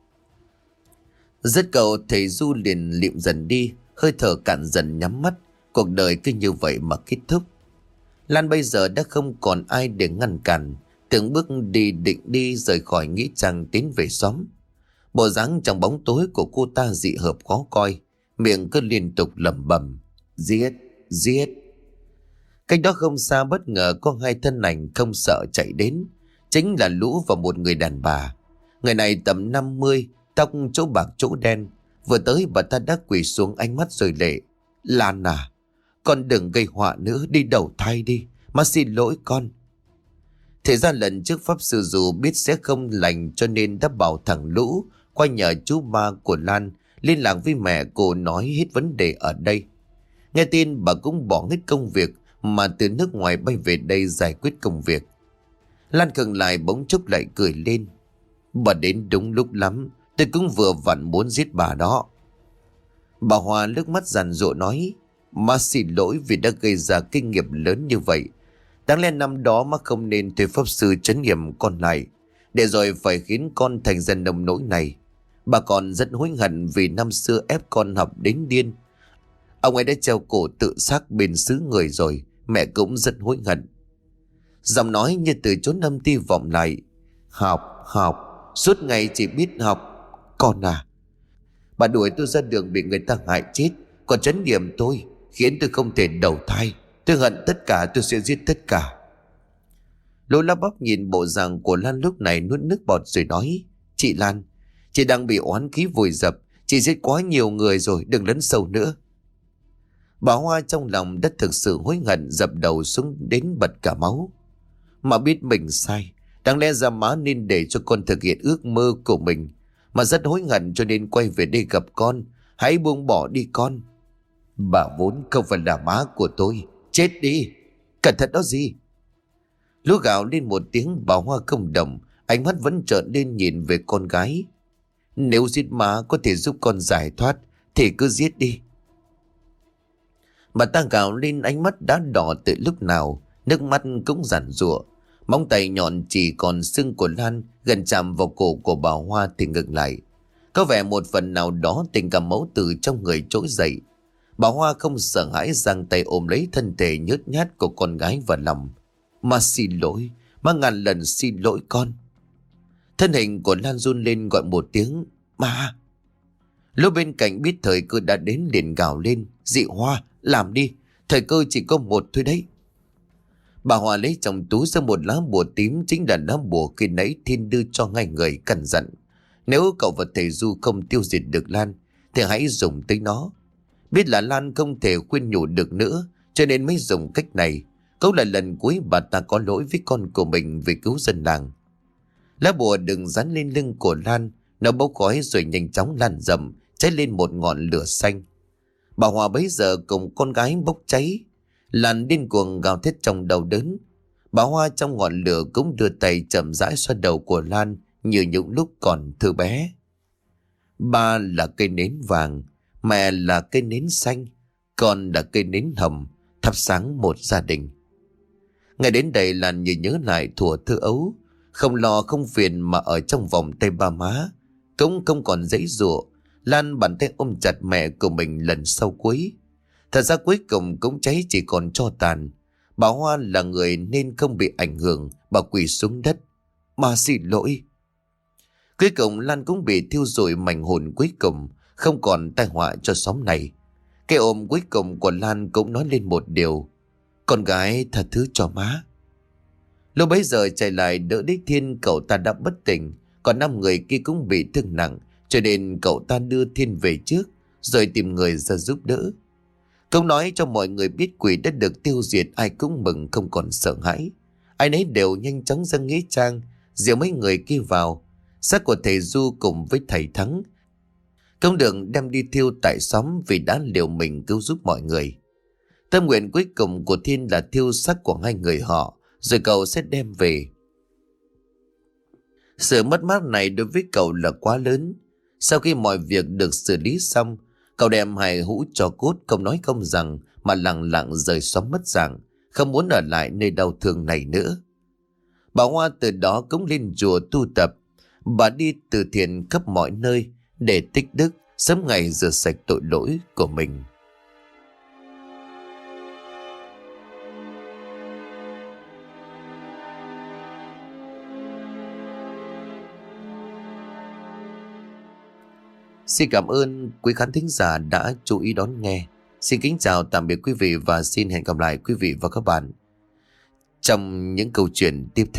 Dứt câu thầy Du liền liệm dần đi, hơi thở cạn dần nhắm mắt. Cuộc đời cứ như vậy mà kết thúc. Lan bây giờ đã không còn ai để ngăn cản, từng bước đi định đi rời khỏi nghĩa trang tiến về xóm. Bộ dáng trong bóng tối của cô ta dị hợp khó coi, miệng cứ liên tục lẩm bẩm: Giết, giết. Cách đó không xa bất ngờ có hai thân ảnh không sợ chạy đến. Chính là Lũ và một người đàn bà. Người này tầm 50, tóc chỗ bạc chỗ đen. Vừa tới bà ta đã quỳ xuống, ánh mắt rơi lệ: Lan à, con đừng gây họa nữa, đi đầu thai đi, má xin lỗi con. Thế ra lần trước pháp sư dù biết sẽ không lành, cho nên đã bảo thằng Lũ qua nhờ chú ba của Lan liên lạc với mẹ cô, nói hết vấn đề ở đây. Nghe tin bà cũng bỏ hết công việc mà từ nước ngoài bay về đây giải quyết công việc. Lan khựng lại, bỗng chốc lại cười lên: Bà đến đúng lúc lắm, tôi cũng vừa vặn muốn giết bà đó. Bà Hoa nước mắt giàn giụa nói: Má xin lỗi vì đã gây ra kinh nghiệm lớn như vậy. Đáng lẽ năm đó má không nên thuê pháp sư trấn yểm con lại, để rồi phải khiến con thành ra nông nỗi này. Bà còn rất hối hận vì năm xưa ép con học đến điên. Ông ấy đã treo cổ tự sát bên xứ người rồi, mẹ cũng rất hối hận. Giọng nói như từ chốn âm ti vọng lại: Học, học, suốt ngày chỉ biết học. Con à, bà đuổi tôi ra đường bị người ta hại chết, còn trấn yểm tôi khiến tôi không thể đầu thai. Tôi hận tất cả, tôi sẽ giết tất cả. Lũ lắp bắp nhìn bộ dạng của Lan lúc này, nuốt nước bọt rồi nói: Chị Lan, chị đang bị oán khí vùi dập, chị giết quá nhiều người rồi, đừng lấn sâu nữa. Bà Hoa trong lòng đã thực sự hối hận, dập đầu xuống đến bật cả máu. Mà biết mình sai, đáng lẽ ra má nên để cho con thực hiện ước mơ của mình. Mà rất hối hận cho nên quay về đây gặp con. Hãy buông bỏ đi con. Bà vốn không phải là má của tôi. Chết đi, cẩn thận đó gì. Lũ gào lên một tiếng, bà Hoa không động, ánh mắt vẫn trợn lên nhìn về con gái. Nếu giết má có thể giúp con giải thoát thì cứ giết đi. Bà ta gào lên, ánh mắt đã đỏ từ lúc nào, nước mắt cũng giàn giụa. Móng tay nhọn chỉ còn xương của Lan gần chạm vào cổ của bà Hoa thì ngừng lại. Có vẻ một phần nào đó tình cảm máu từ trong người trỗi dậy. Bà Hoa không sợ hãi, giang tay ôm lấy thân thể nhớt nhát của con gái vào lòng. Má xin lỗi, má ngàn lần xin lỗi con. Thân hình của Lan run lên gọi một tiếng: Má. Lúc bên cạnh biết thời cơ đã đến liền gào lên: Dị Hoa, làm đi, thời cơ chỉ có một thôi đấy. Bà Hòa lấy trong túi ra một lá bùa tím, chính là lá bùa khi nãy Thiên đưa cho ngay người, căn dặn: nếu cậu và thầy Du không tiêu diệt được Lan thì hãy dùng tới nó. Biết là Lan không thể khuyên nhủ được nữa, cho nên mới dùng cách này. Cũng là lần cuối bà ta có lỗi với con của mình vì cứu dân làng. Lá bùa đừng dán lên lưng của Lan, nó bốc khói rồi nhanh chóng lan rộng, cháy lên một ngọn lửa xanh. Bà Hòa bấy giờ cùng con gái bốc cháy. Lan điên cuồng gào thét trong đau đớn. Bà Hoa trong ngọn lửa cũng đưa tay chậm rãi xoa đầu của Lan như những lúc còn thơ bé. Ba là cây nến vàng, mẹ là cây nến xanh, con là cây nến hồng, thắp sáng một gia đình. Ngày đến đây Lan như nhớ lại thuở thơ ấu, không lo không phiền mà ở trong vòng tay ba má, cũng không còn giãy giụa. Lan bàn tay ôm chặt mẹ của mình lần sau cuối. Thật ra cuối cùng cũng cháy chỉ còn tro tàn. Bà Hoa là người nên không bị ảnh hưởng, bà quỳ xuống đất: "Bà xin lỗi." Cuối cùng Lan cũng bị thiêu rụi mảnh hồn cuối cùng, không còn tai họa cho xóm này. Cái ôm cuối cùng của Lan cũng nói lên một điều: "Con gái tha thứ cho má." Lúc bấy giờ chạy lại đỡ đích Thiên, cậu ta đã bất tỉnh, còn 5 người kia cũng bị thương nặng, cho nên cậu ta đưa Thiên về trước rồi tìm người ra giúp đỡ. Công nói cho mọi người biết quỷ đã được tiêu diệt, ai cũng mừng không còn sợ hãi. Ai nấy đều nhanh chóng ra nghĩa trang, dìu mấy người kia vào. Xác của thầy Du cùng với thầy Thắng không được đem đi thiêu tại xóm vì đã liều mình cứu giúp mọi người. Tâm nguyện cuối cùng của Thiên là thiêu xác của hai người họ, rồi cậu sẽ đem về. Sự mất mát này đối với cậu là quá lớn. Sau khi mọi việc được xử lý xong, cậu đem hài hũ cho cốt, không nói không rằng mà lặng lặng rời xóm mất dạng, không muốn ở lại nơi đau thương này nữa. Bà Hoa từ đó cũng lên chùa tu tập. Bà đi từ thiện khắp mọi nơi để tích đức, sớm ngày rửa sạch tội lỗi của mình. Xin cảm ơn quý khán thính giả đã chú ý đón nghe. Xin kính chào tạm biệt quý vị và xin hẹn gặp lại quý vị và các bạn trong những câu chuyện tiếp theo.